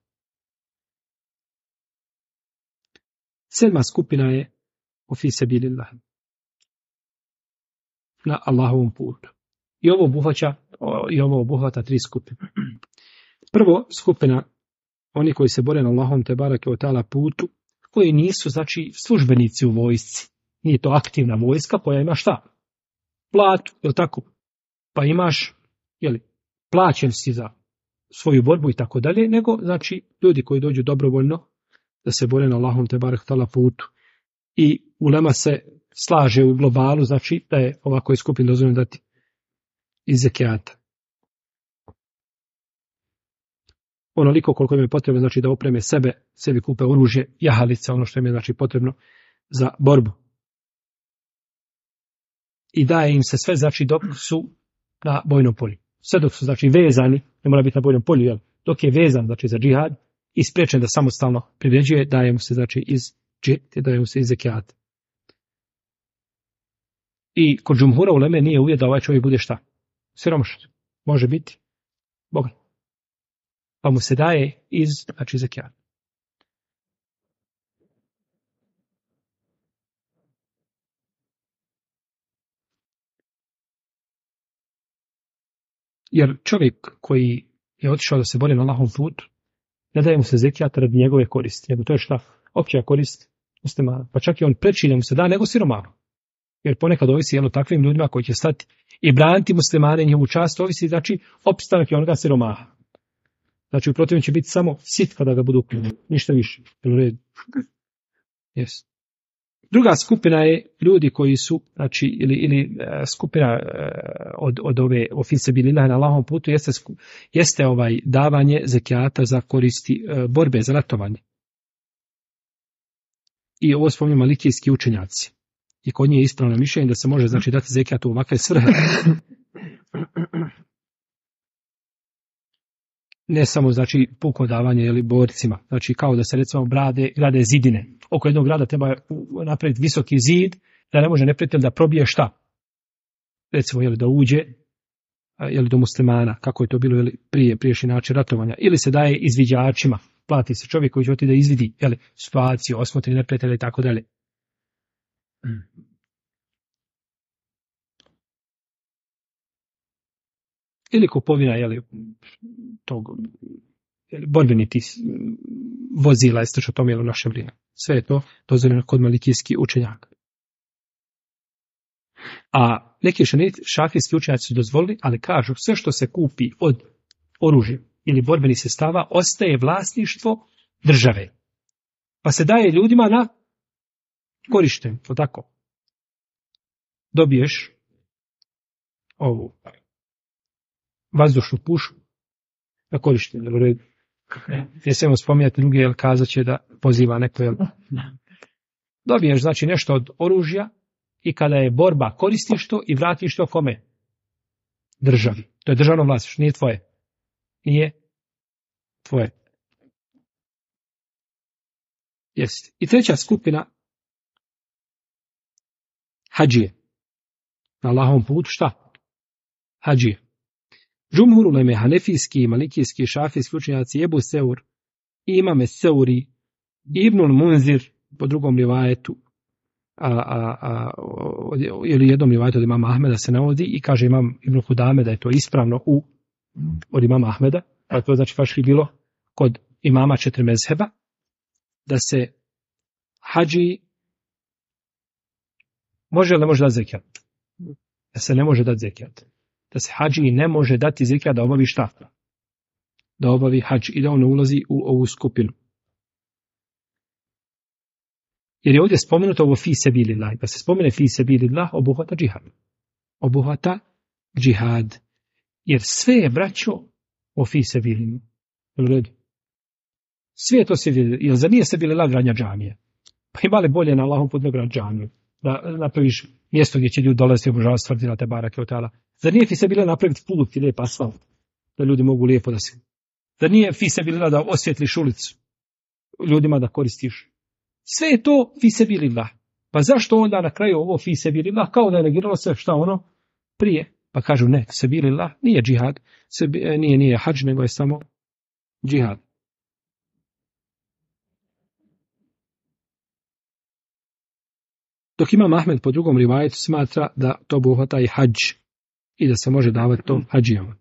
7. skupina je fi sabilillah, na Allahovom putu. I ovo obuhvata 3 skupine. Prvo skupina, oni koji se bore na Allahom te barake o ta'ala putu, koji nisu znači službenici u vojsci. Nije to aktivna vojska koja ima šta? Platu, je li tako? Pa imaš, plaćen si za svoju borbu i tako dalje, nego znači ljudi koji dođu dobrovoljno da se bore na Allahom te barake o ta'ala putu. I ulema se slaže u globalu, znači da je ovakvoj skupini dozvoljeno dati iz zekijata. Onoliko koliko im je potrebno, znači da opreme sebi kupe oružje, jahalice, ono što im je znači potrebno za borbu. I daje im se sve, znači dok su na bojnom polju. Sve dok su znači vezani, ne mora biti na bojnom polju, dok je vezan znači za džihad i spriječen da samostalno privređuje, daje mu se znači daje mu se iz zekijata. I kod džumhura uleme nije uvjet da ovaj čovjek bude šta? Siromašan. Može biti bogat. Pa mu se daje iz znači zekijata. Jer čovjek koji je otišao da se bori na Allahov put, ne daje mu se zekijat radi njegove koristi. Nego to je šta? Opća korist muslimana. Pa čak i on preči da mu se da nego siromanu. Jer ponekad ovisi takvim ljudima koji će stati i braniti muslimane i njihovu čast, ovisi znači opstanak i onoga siromaha. Znači u protivnom će biti samo sit kada ga budu uključili. Ništa više. Yes. Druga skupina je ljudi koji su, znači, ili skupina od ove ofise bilina na Allahovom putu jeste davanje zekijata za koristi borbe, za ratovanje. I ovo spominju malikijski učenjaci. I kod nje je ispravno mišljenje da se može znači dati zekijat u ovakve svrhe. Ne samo znači puko davanje borcima, znači kao da se recimo grade zidine. Oko jednog grada treba napraviti visoki zid da ne može neprijatelj da probije šta? Recimo da uđe do muslimana, kako je to bilo priješnji način ratovanja, ili se daje izviđačima, plati se čovjek koji će oti da izvidi situaciju, osmotri neprijatelja i tako dalje. Ili kupovina, tog borbeni vozila, isto što to je u našem vrijeme. Sve je to dozvoljeno kod malikijskih učenjaka. A neki šafijski učenjaci su dozvolili, ali kažu sve što se kupi od oružja ili borbenih sredstava ostaje vlasništvo države. Pa se daje ljudima na korištenje, to tako. Dobiješ ovu vazdušnu pušku na korištenje. Ne smijemo spominjati druge, jer kazat će da poziva neko. Dobiješ znači nešto od oružja i kada je borba koristiš to i vratiš to kome? Državi. To je državno vlasništvo, nije tvoje. Nije tvoje. Jeste. I treća skupina hadžije. Na Allahovom putu šta? Hadžije. Džumhur uleme, hanefijski, malikijski, šafijski učenjaci, Ebu Seur, Imame Seuri, Ibnul Munzir, po drugom rivajetu, ili jednom rivajetu od imama Ahmeda se navodi i kaže imam Ibn Hudame da je to ispravno od imama Ahmeda, a to znači faški bilo kod imama 4 mezheba, da se hadži može ili ne može dati zekijat? Da se ne može dati zekijat. Da se hadži ne može dati zekijat da obavi šta? Da obavi hadž i da on ne ulazi u ovu skupinu. Jer je ovdje spomenuto ovo fi sebilillah. Da se spomene fi sebilillah obuhvata džihad. Obuhvata džihad. Jer sve je braćo o fi sebilillah. Sve je to sebilillah. Jer za nije sebilillah gradnja džamije. Pa ima li bolje na Allahom put nego džamiju? Da napraviš mjesto gdje će ljudi dolaziti i obožavati stvrdi te barake od tala. Zar nije fi sebilillah napraviti put i lijep asfalt? Da ljudi mogu lijepo da se... Zar nije fi sebilillah da osvjetliš ulicu ljudima da koristiš? Sve je to fi sebilillah. Pa zašto onda na kraju ovo fi sebilillah kao da je negiralo sve šta ono prije? Pa kažu ne, sebilillah nije džihad, nije hadž, nego je samo džihad. Dok imam Ahmed po drugom rivajetu smatra da to obuhvata i hadž i da se može davati to hadžijama.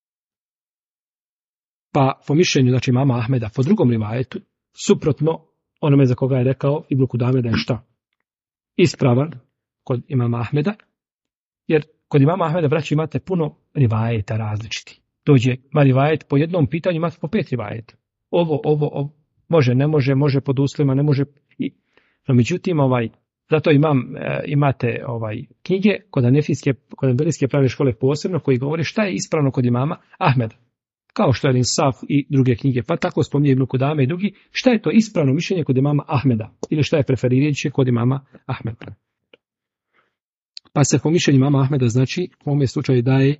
Pa po mišljenju znači imama Ahmeda po drugom rivajetu suprotno onome za koga je rekao Ibn Kudame da je šta? Ispravan kod imama Ahmeda, jer kod imama Ahmeda, braći, imate puno rivajeta različiti. Dođe, ima rivajet po jednom pitanju, imate po 5 rivajeta. Ovo, može, ne može, može pod uslovima, ne može. No, međutim, zato imate knjige kod Hanbelijske pravne škole posebno, koji govore šta je ispravno kod imama Ahmeda. Kao što je Insaf i druge knjige, pa tako spominje Ibn Kudame i drugi, šta je to ispravno mišljenje kod imama Ahmeda, ili šta je preferirajuće kod imama Ahmeda. Pa se po mišljenju imama Ahmeda, znači, u ovom slučaju daje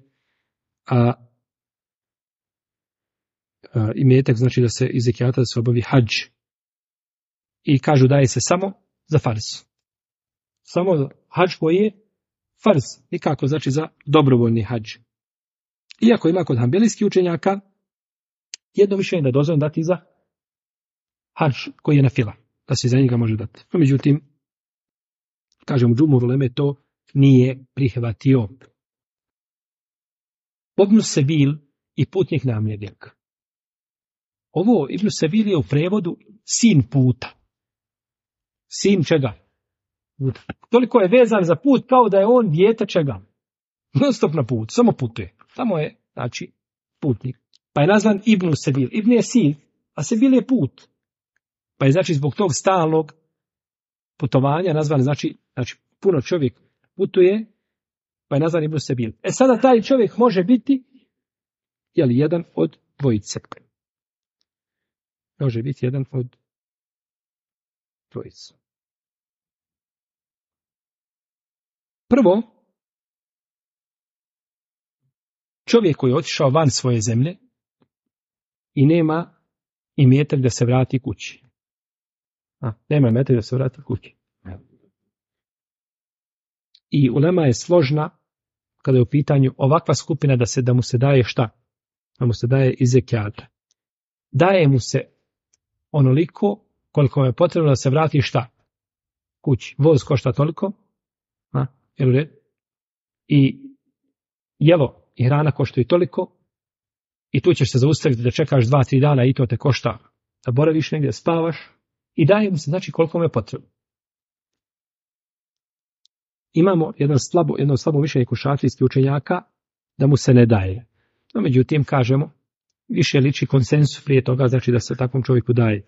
imetak, znači da se iz zekijata da se obavi hadž. I kažu daje se samo za farz. Samo hadž koji je farz, nikako znači za dobrovoljni hadž. Iako ima kod hanbelijskih učenjaka jedno mišljenje da je dozvoljeno dati za hadž koji je na fila, da se za njega može dati. No, međutim, kažem, džumhur uleme to nije prihvatio. Ibn Sebil i putnik namjernik. Ovo Ibn Sebil je u prevodu sin puta. Sin čega? Toliko je vezan za put kao da je on dijete čega? Non stop na put, samo putuje. Tamo je, znači, putnik. Pa je nazvan Ibn Sebil. Ibn je sin, a Sebil je put. Pa je, znači, zbog tog stalnog putovanja nazvan, znači puno čovjek putuje, pa je nazvan Ibn Sebil. Sada taj čovjek može biti, jedan od dvojice. Može biti jedan od dvojice. Prvo, čovjek koji je otišao van svoje zemlje i nema imetak da se vrati kući. Nema imetak da se vrati kući. I ulema je složna kada je u pitanju ovakva skupina da mu se daje šta? Da mu se daje iz zekijata. Daje mu se onoliko koliko je potrebno da se vrati šta? kući. Voz košta toliko, jel u redu? I jelo i hrana koštaju toliko, i tu ćeš se zaustaviti da čekaš 2-3 dana i to te košta da boraviš negdje, spavaš, i daje mu se znači koliko mu je potrebno. Imamo jedno slabo mišljenje kod šafijskih učenjaka da mu se ne daje. No, međutim, kažemo, više liči konsensus prije toga, znači da se takvom čovjeku daje.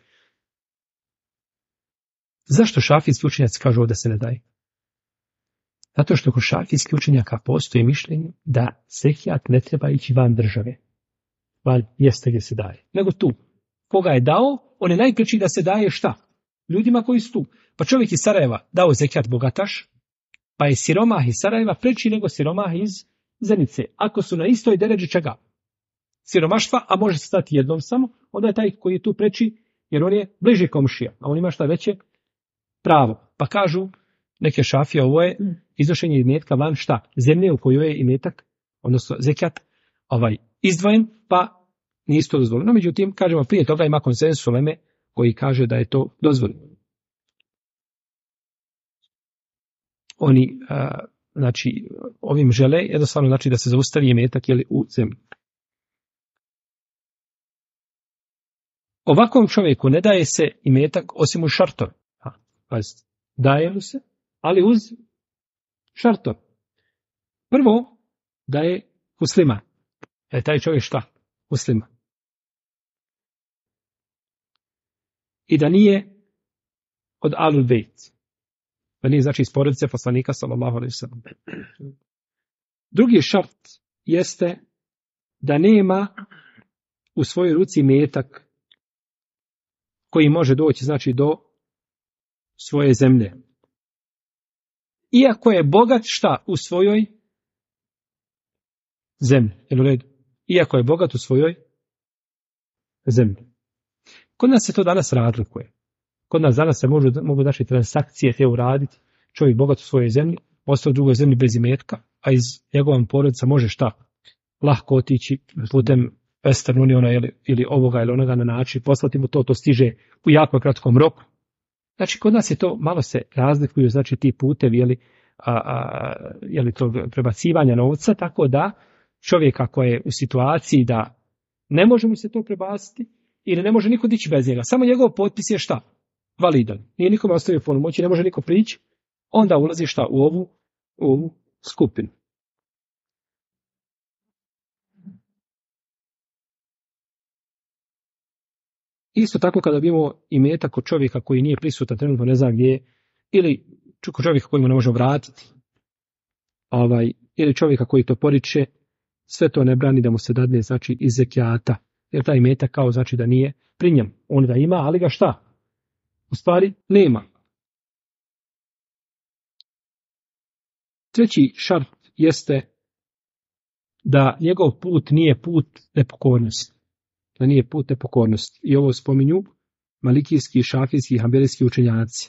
Zašto šafijski učenjaci kažu da se ne daje? Zato što kod šafijskih učenjaka postoji mišljenje da zekijat ne treba ići van države, van mjesta gdje se daje, nego tu. Koga je dao, on je najpreći da se daje šta? Ljudima koji su tu. Pa čovjek iz Sarajeva dao zekijat bogataš, pa je siromah iz Sarajeva preći nego siromah iz Zenice. Ako su na istoj deređi čega? Siromaštva, a može se stati jednom samo, onda je taj koji je tu preći, jer on je bliži komšija, a on ima šta veće pravo. Pa kažu neke šafije, ovo je iznošenje imetka van šta? Zemlje u kojoj je imetak, odnosno zekijat, izdvojen, pa nije isto dozvoljeno. Međutim, kažemo, prije toga ima konsensus uleme koji kaže da je to dozvoljeno. Oni, znači, ovim žele jednostavno znači da se zaustavi imetak u zemlji. Ovakvom čovjeku ne daje se imetak osim u šartove. Daje mu se, ali uz šartove. Prvo, da je musliman. Da je taj čovjek šta? Musliman. I da nije od Alul Bejt. Da nije znači iz porodice poslanika sallallahu alejhi ve sellem. Drugi šart jeste da nema u svojoj ruci imetak koji može doći znači do svoje zemlje. Iako je bogat šta u svojoj zemlji. Jel u redu? Iako je bogat u svojoj zemlji. Kod nas se to danas razlikuje. Kod nas danas se mogu znači transakcije te uraditi. Čovjek bogat u svojoj zemlji, ostao u drugoj zemlji bez imetka, a iz njegova porodica može šta? Lahko otići putem Western Uniona ili ovoga ili onoga na način, poslati mu to stiže u jako kratkom roku. Znači, kod nas je to, malo se razlikuju, znači ti putevi, je li to prebacivanja novca, tako da čovjek ako je u situaciji da ne može mu se to prebaciti ili ne može niko dići bez njega, samo njegov potpis je šta? Validan. Nije nikome ostavio punomoći, ne može niko prići, onda ulazi šta? U ovu skupinu. Isto tako kada bi imao imetak kod čovjeka koji nije prisutan, trenutno ne zna gdje je, ili kod čovjeka koji mu ne može vratiti, ili čovjeka koji to poriče, sve to ne brani da mu se dadne znači iz zekijata, jer taj imetak kao znači da nije pri njemu. On ga ima, ali ga šta? U stvari nema. Treći šart jeste da njegov put nije put nepokornosti. Da nije put nepokornosti. I ovo spominju malikijski, šafijski i hambelijski učenjaci.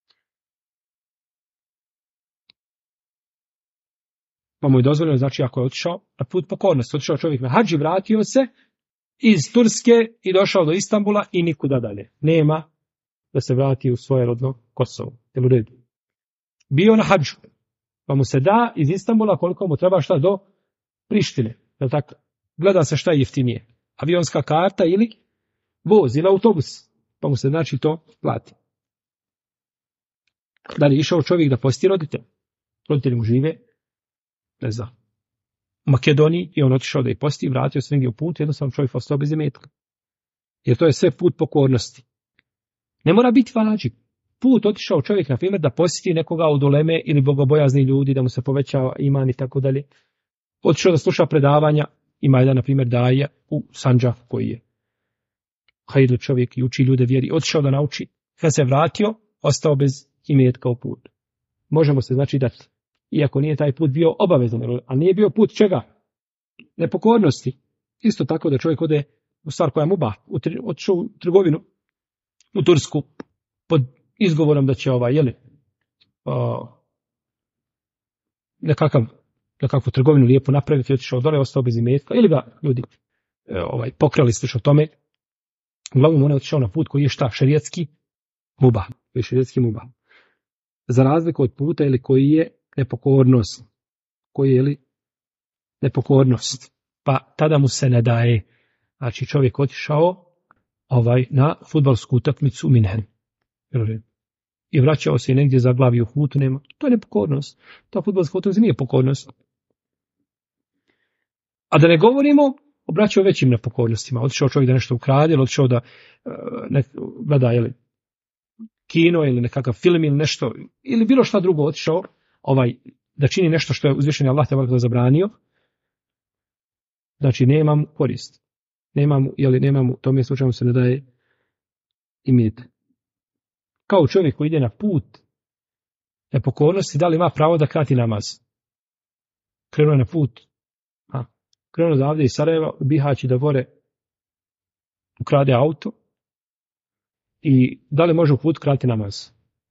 Pa mu je dozvoljeno, znači ako je otišao na put pokornosti, otišao čovjek na hadži, vratio se iz Turske i došao do Istanbula i nikuda dalje. Nema da se vrati u svoje rodno Kosovo. Jel u redu? Bio na hadžu, pa mu se da iz Istanbula koliko mu treba šta do Prištine. Jel tako? Gleda se šta je jeftinije. Avionska karta ili voz ili autobus. Pa mu se znači to plati. Da li je išao čovjek da posjeti roditelj? Roditelji mu žive, ne znam, u Makedoniji i on otišao da ih posjeti, vratio se negdje u put, jednostavno čovjek ostao bez imetka. Jer to je sve put pokornosti. Ne mora biti vađib. Put otišao čovjek, na primjer, da posjeti nekoga od uleme ili bogobojazni ljudi, da mu se povećava iman i tako dalje. Otišao da sluša predavanja, ima jedan, na primjer, daja u Sandžaku koji je hajdu čovjek i uči ljude vjeri. Otišao da nauči, kad se vratio, ostao bez imetka u put. Možemo se znači dati. Iako nije taj put bio obavezan, ali nije bio put čega? Nepokornosti. Isto tako da čovjek ode u stvar koja mu otišao u trgovinu u Tursku pod izgovorom da će nekakvu trgovinu lijepo napraviti, otišao dole, ostao bez imetka, ili ga ljudi pokrali slično tome. Uglavnom on je otišao na put koji je šta? Šerijatski mubah. za razliku od puta ili koji je nepokornost. Koji je li nepokornost. Pa tada mu se ne daje. Znači čovjek otišao na fudbalsku utakmicu u Minhen. I vraćao se i negdje zaglavio u putu, nema. To je nepokornost. Ta fudbalska utakmica nije pokornost. A da ne govorimo o braćo većim nepokornostima. Otišao čovjek da nešto ukrade, ili otišao da gleda kino ili nekakav film ili nešto, ili bilo šta drugo otišao da čini nešto što je uzvišeni Allah te zabranio. Znači nema mu korist. Nema mu, tome slučaju se ne daje imet. Kao čovjek koji ide na put nepokornosti, da li ima pravo da krati namaz? Krenuo je na put. Krenuo odavde iz Sarajeva, Bihaći da gore ukrade auto i da li može u put krati namaz?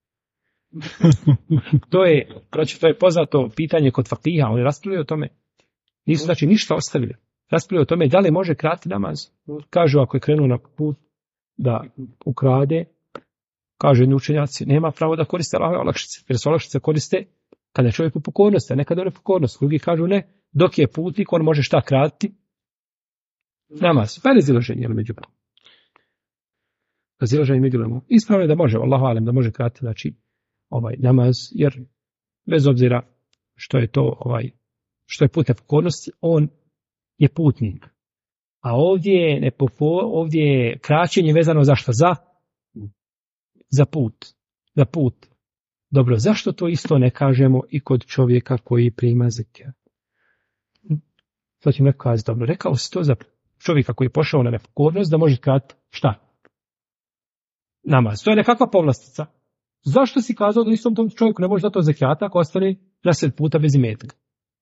To je poznato pitanje kod fakiha, oni raspravljaju o tome. Nisu znači ništa ostavili. Raspravljaju o tome da li može krati namaz. Kažu ako je krenuo na put da ukrade, kažu jedni učenjaci, nema pravo da koriste Allahove olakšice. Jer se olakšice koriste kada je čovjek u pokornosti, a nekada on je pokornost. Drugi kažu ne, dok je putnik, on može šta kratiti? Namaz. Pa je razilaženje među njima. Razilaženje među njima. Ispravno je da može, Allahu alem, da može kratiti znači, namaz, jer bez obzira što je to što je put nepokornosti, on je putnik. A ovdje je kraćenje vezano za što? Za put. Za put. Dobro, zašto to isto ne kažemo i kod čovjeka koji prima zekijat? To će neko kazati, dobro, rekao si to za čovjeka koji je pošao na nepokornost da može kratiti šta? Namaz. To je nekakva povlastica. Zašto si kazao da istom tom čovjeku ne može dati zekijata ako ostane nasred puta bez imetka?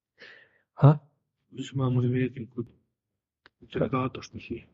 Imamo imetak kod zekijata što si.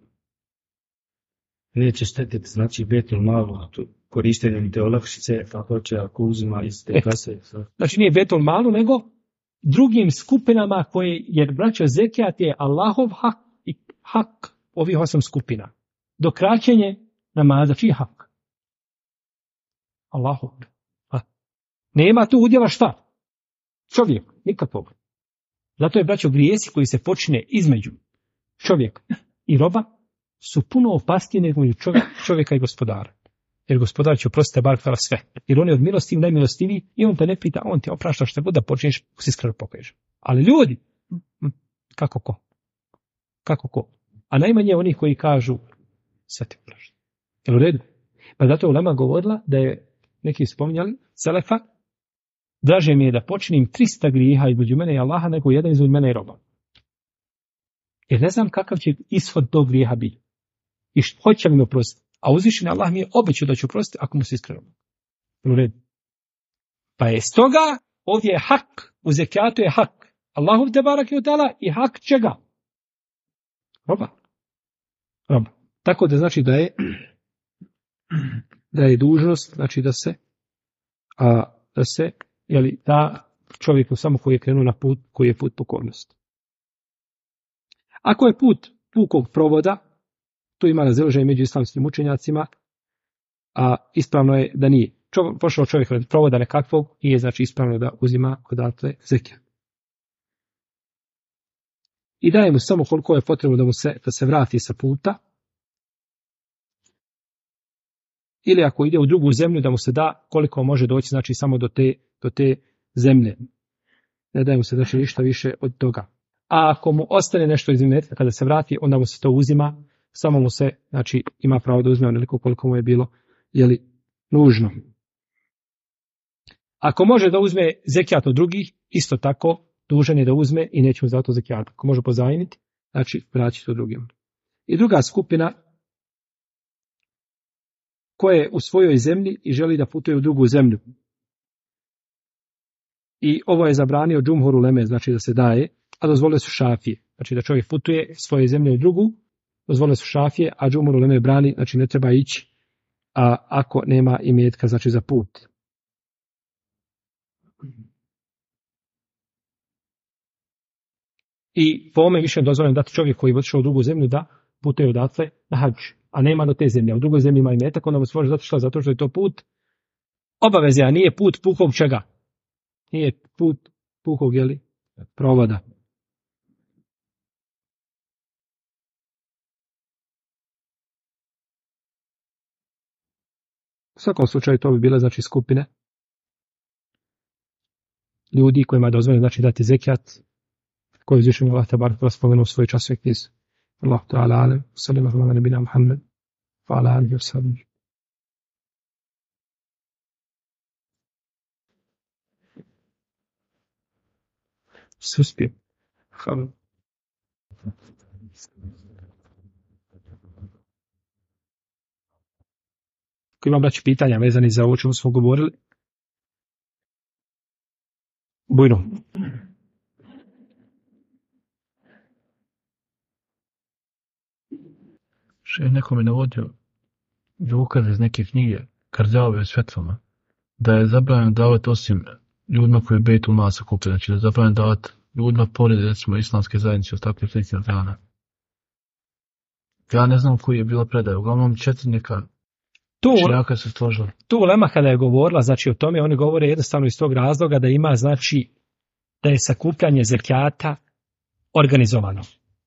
Neće štetiti, znači betul malo korištenjem te olakšice, kako će ako uzima iz te kase. Znači nije betul malo, nego drugim skupinama koje, jer braćo zekijat je Allahov hak i hak ovih 8 skupina. Dokraćenje namaza, čiji hak? Allahov. Nema tu udjela šta? Čovjek, nikakvog. Zato je braćo grijesi koji se počine između čovjeka i roba su puno opasnije nego čovjeka i gospodara. Jer gospodar će oprostiti bar sve. Jer on je od milostiv najmilostiviji i on te ne pita, on ti oprašta što god da počneš, si iskreno pokažeš. Ali ljudi, kako ko? A najmanje onih koji kažu, sve ti oprašta. Jel u redu? Pa zato je ulema govorila da je, neki spominjali, selefa, draže mi je da počinim 300 grijeha između mene i Allaha nego jedan između mene i roba. Jer ne znam kakav će ishod tog grijeha biti. I hoće li mi oprostiti. A uzvišeni Allah mi je obećao da ću oprostiti ako mu se iskreno. U redu. Pa je stoga ovdje je hak. U zekijatu je hak. Allahov te barak je ta'ala i hak čega? Roba. Tako da znači da je dužnost, znači da se da čovjeku samo koji je krenuo na put, koji je put pokornosti. Ako je put pukog provoda, tu ima razilaženje među islamskim učenjacima, a ispravno je da nije. Pošao čovjek od provoda nekakvog i je znači ispravno da uzima odatle zekijat. I daje mu samo koliko je potrebno da se vrati sa puta, ili ako ide u drugu zemlju da mu se da koliko može doći, znači samo do te zemlje. Ne daje mu se znači ništa više od toga. A ako mu ostane nešto iz imetka kada se vrati, onda mu se to uzima, samo mu se, znači, ima pravo da uzme onoliko koliko mu je bilo, nužno. Ako može da uzme zekijat od drugih, isto tako, dužan je da uzme i neće mu za to zekijat. Ako može pozajmiti, znači, vraći to drugim. I druga skupina, koja je u svojoj zemlji i želi da putuje u drugu zemlju. I ovo je zabranio džumhur uleme, znači da se daje, a dozvolile su šafije. Znači da čovjek putuje svoje zemlje u drugu, dozvolile su šafije, a džumhur uleme brani, znači ne treba ići, a ako nema imetka, znači za put. I po ovome više dozvoljeno dati čovjek koji je otišao u drugu zemlju da putuje odatle na hadž, a nema do te zemlje. U drugoj zemlji ima imetak, onda mu se može zato što je to put obaveze, a nije put pukog čega? Nije put pukog, jeli, provoda. U svakom slučaju to bi bile, znači, skupine ljudi kojima je dozvoljeno, znači, dati zekijat, koji je uzvišen Allah tabarak wa spomenuo u svoj časovnoj knjizi. Allahu ta'ala alem, sallallahu ala nabina Muhammed, wa ala alihi wa sallam. Se uspije. Hvala. Ako imam, braći, pitanja vezani za ovo čemu smo govorili, bujno. Neko mi navodio dokaz iz neke knjige Karđave svetlama da je zabranjeno davati osim ljudima koji je Bejtul Mal sakupili, znači da je zabranjeno davati ljudima pored, recimo, islamske zajednice od takvih sličnih dana. Ja ne znam koji je bila predaja, uglavnom 4 neka učenjaka se složila. Tu ulema kada je govorila, znači, o tome, oni govore jednostavno iz tog razloga da ima, znači, da je sakupljanje zekijata organizovano.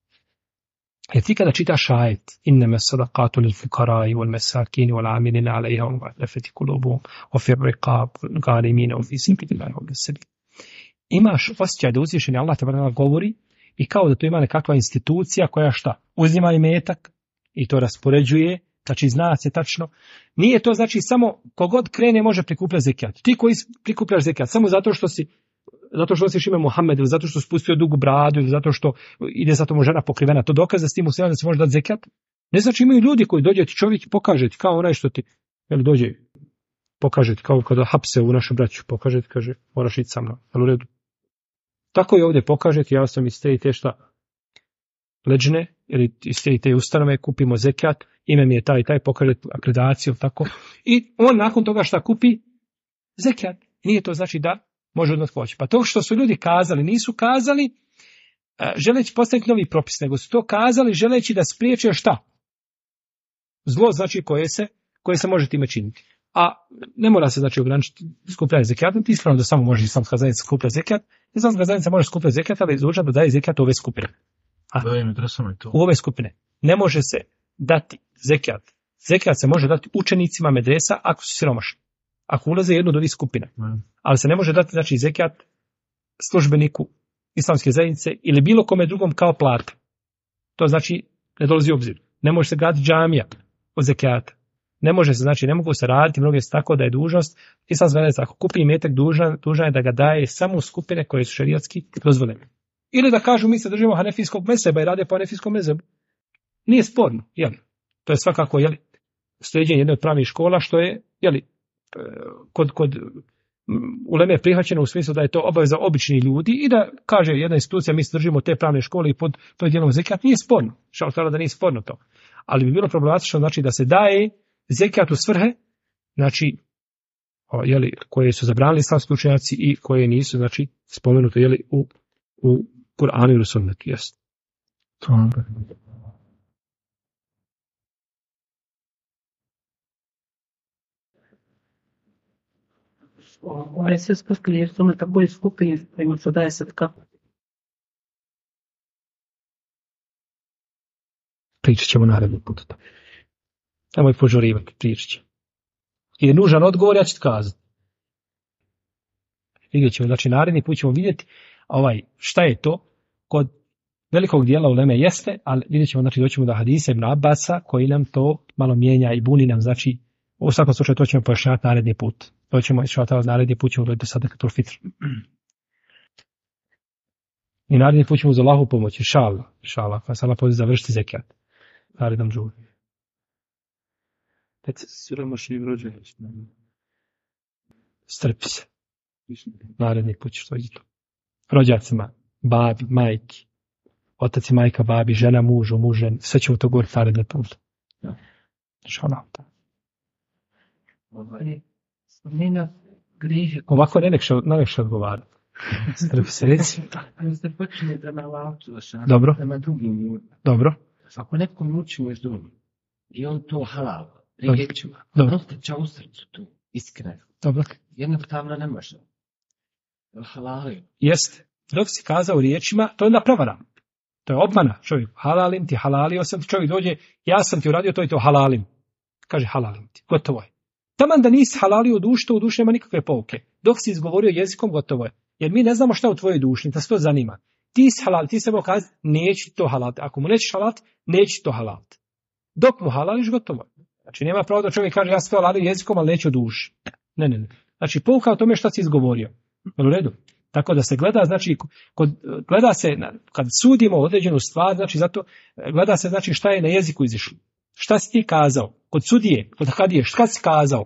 Jer ti kada čitaš ajet, innama sadaqatu lil fuqara'i wal masakin wal 'amilina 'alayha wal mu'allafati qulubuhum wa fi ar-riqab wal gharimin wa fi sabilillahi wa bis-sabil. Imaš osjećaj da uzvišeni Allah te govori i kao da to ima nekakva institucija koja šta? Uzima imetak i to raspoređuje, znači zna se tačno. Nije to, znači, samo kogod krene može prikupljati zekijat. Ti koji prikupljaš zekijat samo zato što nosiš ime Muhammed, ili zato što spustio dugu bradu, ili zato što ide za tomu žena pokrivena, to dokaz da s tim musliman da se može dati zekijat. Ne znači, imaju ljudi koji dođe ti čovjek i pokaže ti, kao onaj što ti, jel, dođe, pokaže ti, kao kada hapse u našu braću, pokaže ti, kaže, moraš ići sa mnom, jel, u redu. Tako i ovdje pokaže ti, ja sam iz te i te šta leđne, ili iz te i te ustanove, kupimo zekijat, ime mi je taj i taj, pokaže akreditaciju, tako. I on nakon toga šta kupi? Zekijat. Nije to znači da može odmah hoće. Pa to što su ljudi kazali, nisu kazali želeći postaviti novi propis, nego su to kazali želeći da spriječe šta? Zlo, znači, koje se može time činiti. A ne mora se, znači, ograničiti skupljanje zekijatom, ti ispravno da samo može islamska zajednica skupljati zekijat. Islamska zajednica može skupljati zekijat, ali je dužna da daje zekijat u ove skupine. U ove skupine. Ne može se dati zekijat. Zekijat se može dati učenicima medresa ako su siromašni. Ako ulaze jednu od ovih skupina. Ali se ne može dati, znači, zekijat službeniku islamske zajednice ili bilo kome drugom kao plata. To znači ne dolazi u obzir. Ne može se graditi džamija od zekijata. Ne može se, znači, ne mogu se raditi mnoge tako da je dužnost islamska zajednica ako kupi imetak dužan je da ga daje samo u skupine koje su šerijatski dozvoljene. Ili da kažu mi se držimo hanefijskog mezheba i rade po hanefijskom mezhebu. Nije sporno, jel? To je svakako, jel, sljeđenje jedne od pravnih škola što je, jel, kod uleme prihvaćeno u smislu da je to obaveza običnih ljudi i da kaže jedna institucija mi se držimo te pravne škole i pod to je dijelom zekijat, nije sporno. Šaltala da nije sporno to. Ali bi bilo problematično, znači, da se daje zekijat u svrhe, znači, jeli, koje su zabranili islamski učenjaci i koje nisu, znači, spomenuto, jeli, u Kur'anu i u sunnetu, jest. Ovaj se spustili jer su na takoj skupini da im se daje sadaka. Pričat ćemo naredni put. Nemoj požurivati, pričat ćemo. I je nužan odgovor, ja ću ti kazati. Vidjet ćemo, znači naredni put ćemo vidjeti šta je to kod velikog dijela uleme jeste, ali vidjet ćemo, znači doćemo do hadisa Ibn Abbasa koji nam to malo mijenja i buni nam, znači u svakom slučaju to ćemo pojašnjavati naredni put. To ćemo išavati naredni put, ćemo doći do sadakatul fitr. I naredni put ćemo uz Allahu pomoći, inšallah, pa se Allah poziv završiti zekijat. Narednom džuhu. Siromašni rođeni. Strpi se. Naredni put ćeš to ići. Rođacima, babi, majki, otac i majka, babi, žena, mužu, mužen, sve ćemo to govoriti naredni put. Inšallah. Ovako najlekše odgovarati. Strpi se, reci. Dobro. Dobro. Ako nekom učimo iz domu i on to halal, dobro. ostaće u srcu tu. iskreno. Dobro. Jednostavno ne može. Halali. Jeste. Dok si kazao riječima, to je onda prevara. To je obmana čovjek. Halalim ti, halalio sam ti. Čovjek dođe, ja sam ti uradio to i to, halalim. Kaže halalim ti. Gotovo je. Taman da nisi halalio u duši, to u duši nema nikakve pouke. Dok si izgovorio jezikom, gotovo je. Jer mi ne znamo šta u tvojoj duši, da se to zanima. Ti si halal, ti se mogu kazati, neći to halaliti. Ako mu nećeš halaliti, neći to halaliti. Dok mu halališ, gotovo je. Znači nema pravo da čovjek kaže, ja sam to halalio jezikom, ali neću u duši. Ne. Znači pouka o tome šta si izgovorio. U redu. Tako da se gleda, znači, gleda se, kad sudimo određenu stvar, znači, zato gleda se, znači, šta je na jeziku izišlo. Šta si ti kazao? Kod sudije, kod hadije, šta si kazao?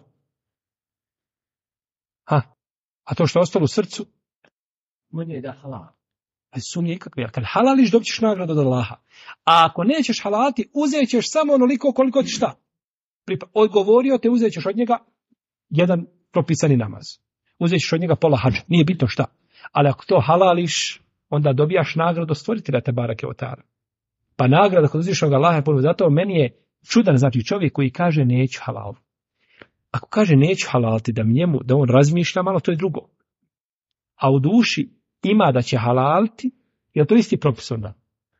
A to što je ostalo u srcu? Može da halal. Sumnje ikakve. Kad halališ, dobit ćeš nagradu od Allaha. A ako nećeš halaliti, uzet ćeš samo onoliko koliko ti šta? Odgovorio te, uzet ćeš od njega jedan propisani namaz. Uzet ćeš od njega pola hadža. Nije bitno šta. Ali ako to halališ, onda dobijaš nagradu stvoritelja te barake otara. Pa nagrada kod uzvišenog Allaha je puno. Zato meni je čudan, znači čovjek koji kaže neću halal. Ako kaže neću halaliti, da on razmišlja malo, to je drugo. A u duši ima da će halaliti, je li to isti propis onda?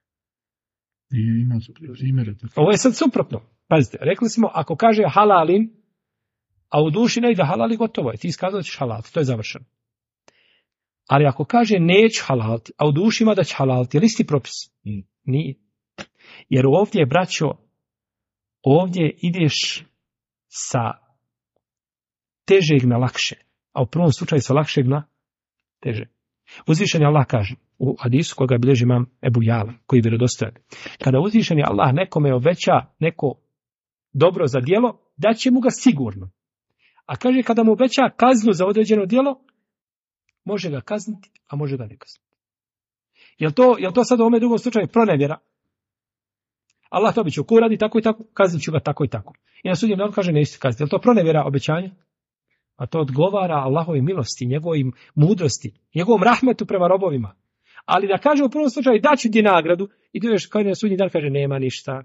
Ima primjere. Ovo je sad suprotno. Pazite, rekli smo, ako kaže halalim, a u duši ne ide halali, gotovo je. Ti iskazao da ćeš halaliti, to je završeno. Ali ako kaže neću halaliti, a u duši ima da će halaliti, je li isti propis? Nije. Jer ovdje, braćo, ovdje ideš sa težeg na lakše, a u prvom slučaju sa lakšeg na teže. Uzvišeni Allah kaže u hadisu koga bilježi imam Ebu Jala, koji je vjerodostojan. Kada uzvišeni Allah nekome obeća neko dobro za djelo, daće mu ga sigurno. A kaže kada mu obeća kaznu za određeno djelo, može ga kazniti, a može ga ne kazniti. Jel to sad u ovome drugom slučaju pronevjera? Allah to obećao, ko radi tako i tako, kaznit ću ga tako i tako. I na sudnjem danu kaže nećete kazniti. Jel to pronevjera obećanja? A to odgovara Allahove milosti, njegovim mudrosti, njegovom rahmetu prema robovima. Ali da kaže u prvom slučaju daću ti nagradu i dođeš kao na sudnji dan kaže nema ništa.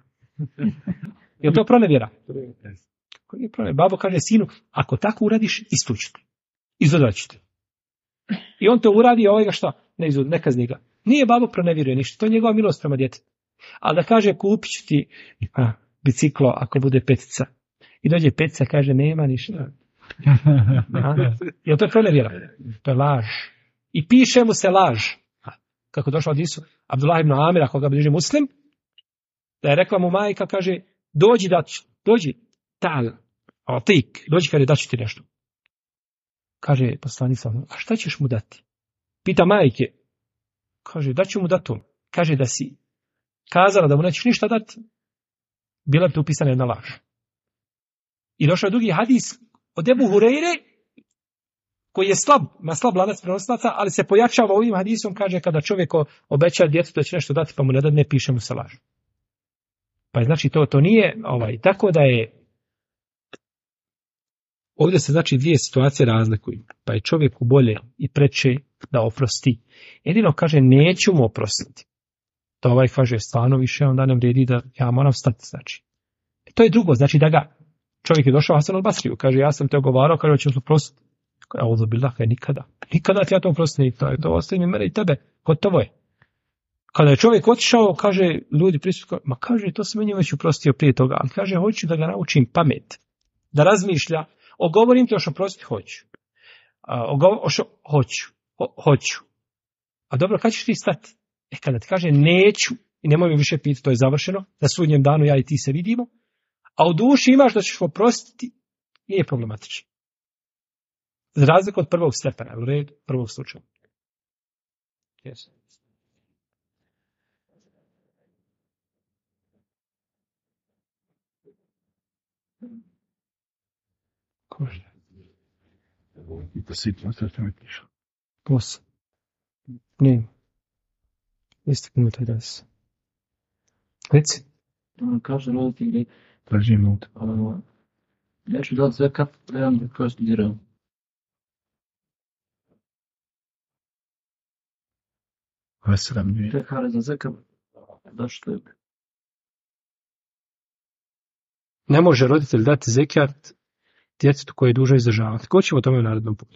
Jel to pronevjera? Babo kaže sinu, ako tako uradiš, istući te. Izodraću te. I on to uradi, a ovaj ga šta? Ne kazni ga. Nije babo pronevjeruje ništa, to je njegova milost prema djetetu. Ali da kaže kupit ću ti biciklo ako bude petica. I dođe petica, kaže nema ništa. Jel to je pronevjera? To je laž. I piše mu se laž. Kako došlo od Isu, Abdullah ibn Amira, koga bliži Muslim, da je rekla mu majka, kaže, dođi, kaže, daću ti nešto. Kaže poslanik sallallahu, a šta ćeš mu dati? Pita majke. Kaže, daću mu dati. Kaže da si kazala da mu nećeš ništa dati, bila bi tu upisana jedna laž. I došao je drugi hadis od Ebu Hureyre, koji je slab lanac prenosilaca, ali se pojačava ovim hadisom, kaže kada čovjek obeća djetetu da će nešto dati, pa mu ne da, ne piše mu se laž. Pa znači to nije tako da je ovdje se znači dvije situacije razlikuju. Pa je čovjeku bolje i preče da oprosti. Jedino kaže neću mu oprostiti. To kaže stvarno više, onda ne vrijedi da ja moram stati, znači. To je drugo, znači da ga čovjek je došao Hasan al-Basriju, kaže ja sam te ogovarao, kaže hoćeš oprostiti. Auzu billahi, nikada ti ja to oprostiti, to ostaje mene i tebe, gotovo je. Kada je čovjek otišao, kaže ljudi prisutni, ma kaže to sam meni već oprostio prije toga, ali kaže hoću da ga naučim pamet, da razmišlja, ogovorim ti još oprostiti, hoću. Hoću. A dobro, kad ćeš ti stati? Kada ti kaže neću i nemoj mi više pitati, to je završeno, na sudnjem danu ja i ti se vidimo, a u duši imaš da ćeš oprostiti, nije problematično. Za razliku od prvog stepena, u redu, prvog slučaja. Yes. Kožda. I to sitno, sve što mi piše. 8. Nije. Istaknemo taj das. Reci. Kaže roditelji, Drži minut. ja ću dati zekat, da ja mi kao studirao. Veselam nije. Te kare za zekat, zašto je? Ne može roditelj dati zekat djetetu koje je dužno izdržavati. Ko će o tome u narednom putu?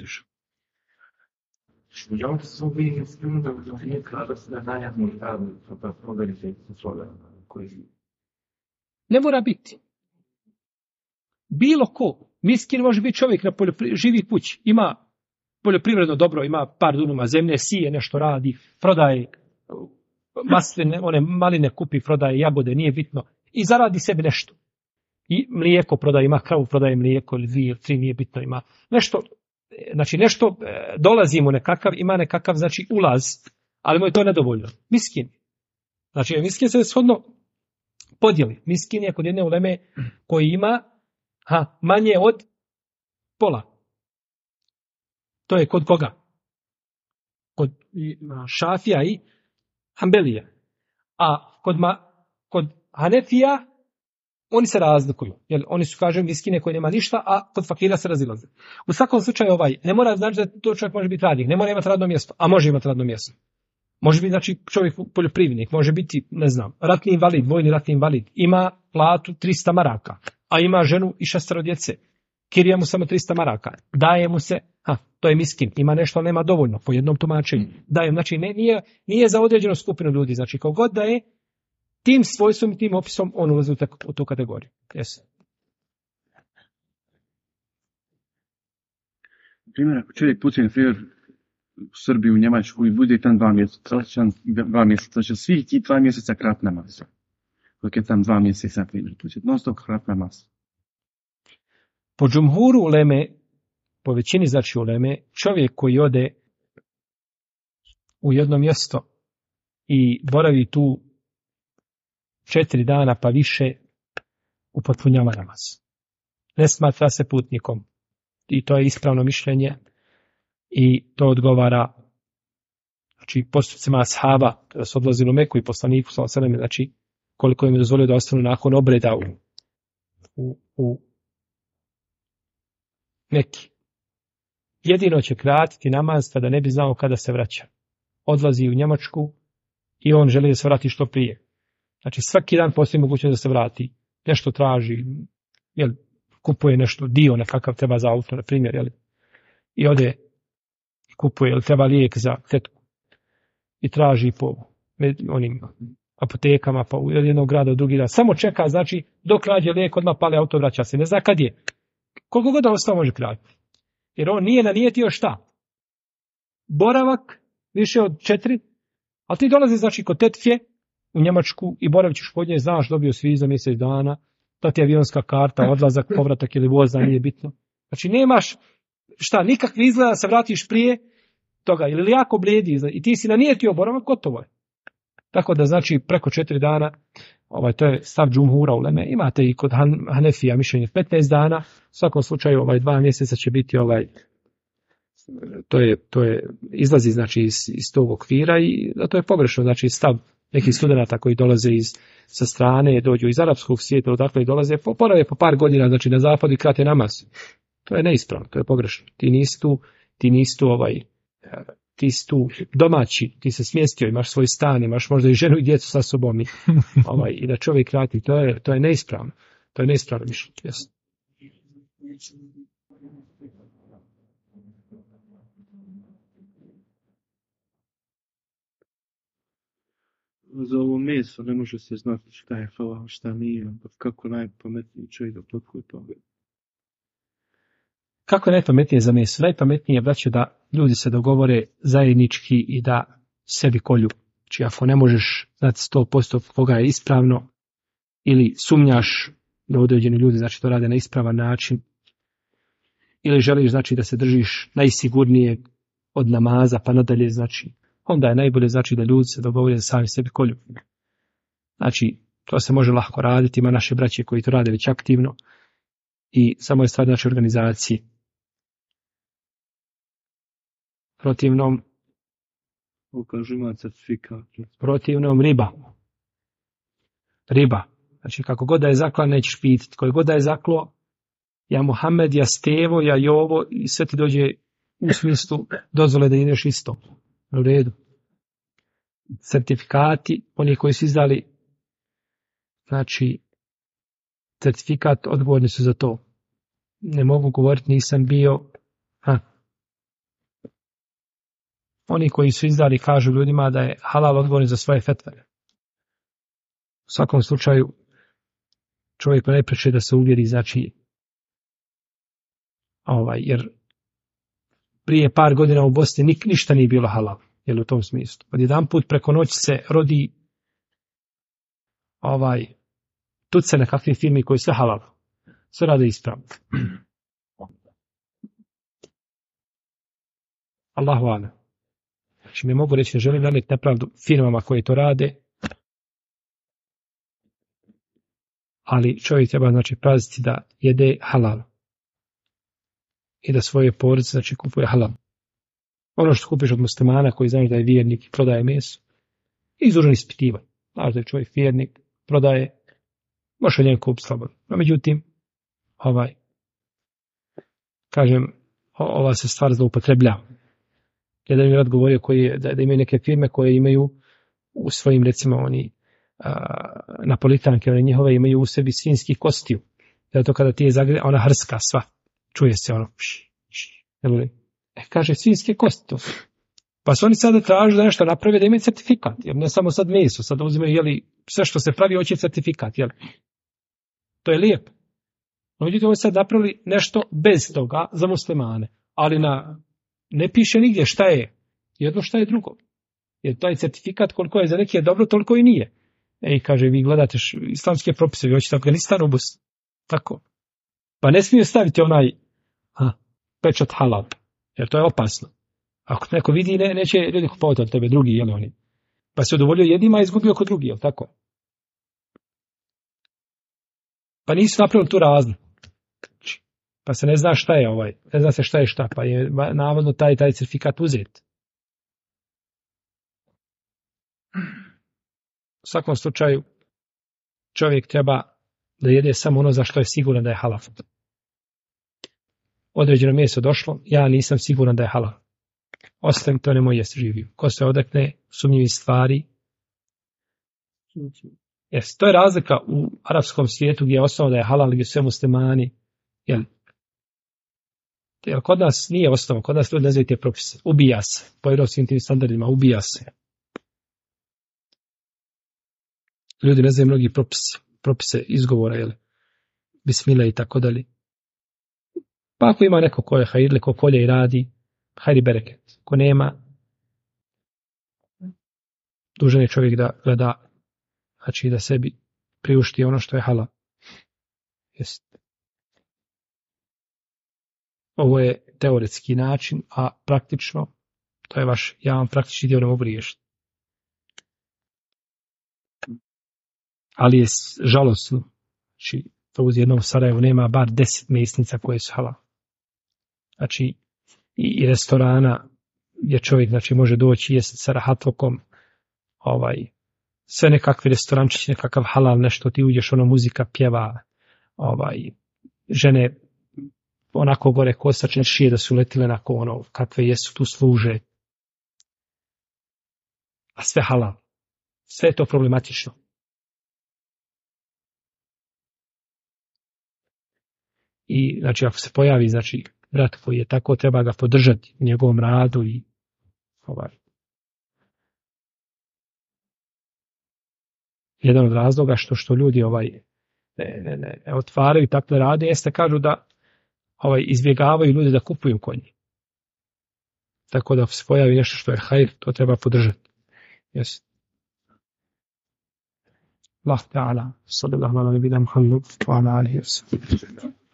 Ja sam vidio da nije kada se najavno da proverite svoje koji... Ne mora biti. Bilo ko. Miskin može biti čovjek na živi kući. Ima poljoprivredno dobro, ima par dunuma zemlje, sije, nešto radi, prodaje masline, one maline kupi, prodaje jagode, nije bitno. I zaradi sebi nešto. I mlijeko prodaje, ima kravu, prodaje mlijeko, ili 2 ili 3, nije bitno, ima nešto. Znači nešto dolazi mu nekakav, ima nekakav znači ulaz, ali mu je to nedovoljno. Miskin. Znači miskin se shodno podijeli. Miskin je kod jedne uleme koji ima manje od pola. To je kod koga? Kod Šafija i Hanbelija. A kod Hanefija oni se razlikuju. Jer oni su, kažem, miskine koji nema ništa, a kod fakira se razilaze. U svakom slučaju ne mora znači da to čovjek može biti radnik, ne mora imati radno mjesto, a može imati radno mjesto. Može biti znači čovjek poljoprivrednik, može biti, ne znam, ratni invalid, vojni ratni invalid, ima platu 300 maraka, a ima ženu i 6 djece. Kirija mu samo 300 maraka. Daje mu se, to je miskin, ima nešto, ali nema dovoljno, po jednom tumačenju. Daje, znači nije za određenu skupinu ljudi, znači kogod da je, tim svojstvom i tim opisom on ulazi u tu kategoriju. Yes. Primjer, ako čovjek putuje na primjer u Srbiju, u Njemačku i bude tam 2 mjeseca, će svih ti 2 mjeseca krat namaz. Dok je tam 2 mjeseca primjer, to će non stop krat namaz. Po džumhuru uleme, po većini znači uleme, čovjek koji ode u jedno mjesto i boravi tu 4 dana pa više, upotpunjava namaz. Ne smatra se putnikom. I to je ispravno mišljenje i to odgovara znači postupcima ashaba kada su odlazili u Meku i poslaniku sallallahu alejhi ve sellem, znači koliko im je dozvolio da ostanu nakon obreda u Meki. Jedino će kratiti namaz kada ne bi znao kada se vraća. Odlazi u Njemačku i on želi da se vrati što prije. Znači svaki dan postoji mogućnost da se vrati. Nešto traži, kupuje nešto, dio nekakav treba za auto, na primjer, i ode kupuje, treba lijek za tetku. I traži po onim apotekama, pa u jednog grada u drugi grad. Samo čeka, znači, dok nađe lijek, odmah pale auto, vraća se. Ne zna kad je. Koliko god ostao može kratiti. Jer on nije nanijetio šta? Boravak više od 4, ali ti dolazi, znači, kod tetke u Njemačku i boravit ćeš kod nje, znaš, dobio svi za mjesec dana, da ti je avionska karta, odlazak, povratak ili voza, nije bitno. Znači, nemaš šta, nikakvi izgleda da se vratiš prije toga, ili jako blijedi i ti si nanijetio boravak, gotovo je. Tako da, znači, preko 4 dana, to je stav džumhura uleme, imate i kod Hanefija mišljenje 15 dana, u svakom slučaju 2 mjeseca će biti to je izlazi znači iz tog okvira i to je pogrešno, znači stav nekih studenata koji dolaze sa strane, dođu iz arapskog svijeta, odakle dolaze, porave po par godina, znači na zapadu i krate namaz. To je neispravno, to je pogrešno. Ti si tu domaći, ti se smjestio, imaš svoj stan, imaš možda i ženu i djecu sa sobom i da čovjek krati, to je neispravno. To je neispravno mišljenje. Yes. Za ovo meso ne može se znati šta je halal, šta nije, kako najpametniji čovjek da potkuje toga. Kako je najpametnije za meso? Najpametnije je, braćo, da ljudi se dogovore zajednički i da sebi kolju. Znači, ako ne možeš znati 100% koga je ispravno ili sumnjaš da određeni ljudi, znači, to rade na ispravan način, ili želiš, znači, da se držiš najsigurnije od namaza pa nadalje, znači, onda je najbolje, znači, da ljudi se dogovore da sami sebi kolju. Znači, to se može lako raditi, ima naše braće koji to rade već aktivno i samo je stvar naše organizacije. Protivnom riba. Znači, kako god da je zakla, nećeš pitati. Koji god da je zaklo, ja Muhammed, ja Stevo, ja Jovo, i sve ti dođe u smislu dozvole da ideš isto. U redu. Certifikati, oni koji su izdali, znači, certifikat, odgovorni su za to. ne mogu govoriti, nisam bio. Oni koji su izdali kažu ljudima da je halal odgovoran za svoje fetve. U svakom slučaju, čovjek najpreče da se uvjeri, znači, jer prije par godina u Bosni ništa nije bilo halal, jel u tom smislu. Odjedan put preko noći se rodi tuce na kakve firmi koji sve halal. Sve rade ispravno. Allahu a'lam. Znači mi mogu reći, ne želim nanijeti nepravdu firmama koje to rade, ali čovjek treba, znači, paziti da jede halal i da svoje porodice, znači, kupuje halal. Ono što kupiš od muslimana koji znaš da je vjernik i prodaje meso, izdužen ispitivanje. Znaš da je čovjek vjernik, prodaje, može od njega kupiti slobodno. No, međutim, kažem, ova se stvar zloupotrebljava. Jedan mi rad govorio da imaju neke firme koje imaju u svojim, recimo, oni napolitanke, one njihove imaju u sebi svinjski kostiju. Zato kada ti je zagre, ona hrska sva. Čuje se ono. Kaže, svinjske kosti to. Pa su oni sada traže da nešto naprave, da imaju certifikat. Jer ne samo sad meso, sad uzimaju, sve što se pravi hoće certifikat. To je lijepo. No, vidite, ovo sad napravili nešto bez toga za muslimane. Ali ne piše nigdje šta je jedno, šta je drugo. Jer taj certifikat koliko je za neki je dobro, toliko i nije. Kaže, vi gledate islamske propise, vi hoćete Afganistan u Bosni. Tako. Pa ne smiju staviti onaj pečat halal, jer to je opasno. Ako neko vidi, neće ljudi kupovati od tebe, drugi, oni. Pa se udovoljio jednima, a izgubio kod drugi, jel tako? Pa nisu napravili tu razliku. Pa se ne zna šta je ne zna se šta je šta, pa je navodno taj certifikat uzet. U svakom slučaju, čovjek treba da jede samo ono za što je siguran da je halal. Određeno meso došlo, ja nisam siguran da je halal. Ostavim to, nemoj jesti živio. Ko se odrekne sumnjivih stvari. To je razlika u arapskom svijetu gdje je osnova da je halal, gdje sve muslimani. Jer kod nas nije osnova, kod nas ljudi ne znaju te propise. Ubija se. Po europskim tim standardima ubija se. Ljudi ne znaju mnogi propise izgovora, bismila i tako dalje. Pa ako ima neko ko je hajirle, ko kolje i radi, hajri bereket. Ko nema, dužan je čovjek da gleda, znači da sebi priušti ono što je halal. Ovo je teoretski način, a praktično, to je ja vam praktični dio ne mogu riješiti. Ali je žalosno, znači to uz jednom Sarajevu nema bar 10 mesnica koje su halal. Znači i restorana gdje čovjek, znači, može doći jesti sa rahatlokom, sve nekakvi restorančići, nekakav halal, nešto, ti uđeš, muzika pjeva, žene onako gore kosačne šije da su letile onako, kakve jesu, tu služe. A sve halal. Sve je to problematično. I, znači, ako se pojavi, znači, brat koji je tako, treba ga podržati u njegovom radu i jedan od razloga što ljudi ne otvaraju takve rade jeste, kažu da izbjegavaju ljudi da kupuju kod njih. Tako da ako se pojavi nešto što je hajr, to treba podržati. Yes. Allah ta'ala, sallallahu ala nabina Muhammed, wa ala alihi wa sallam.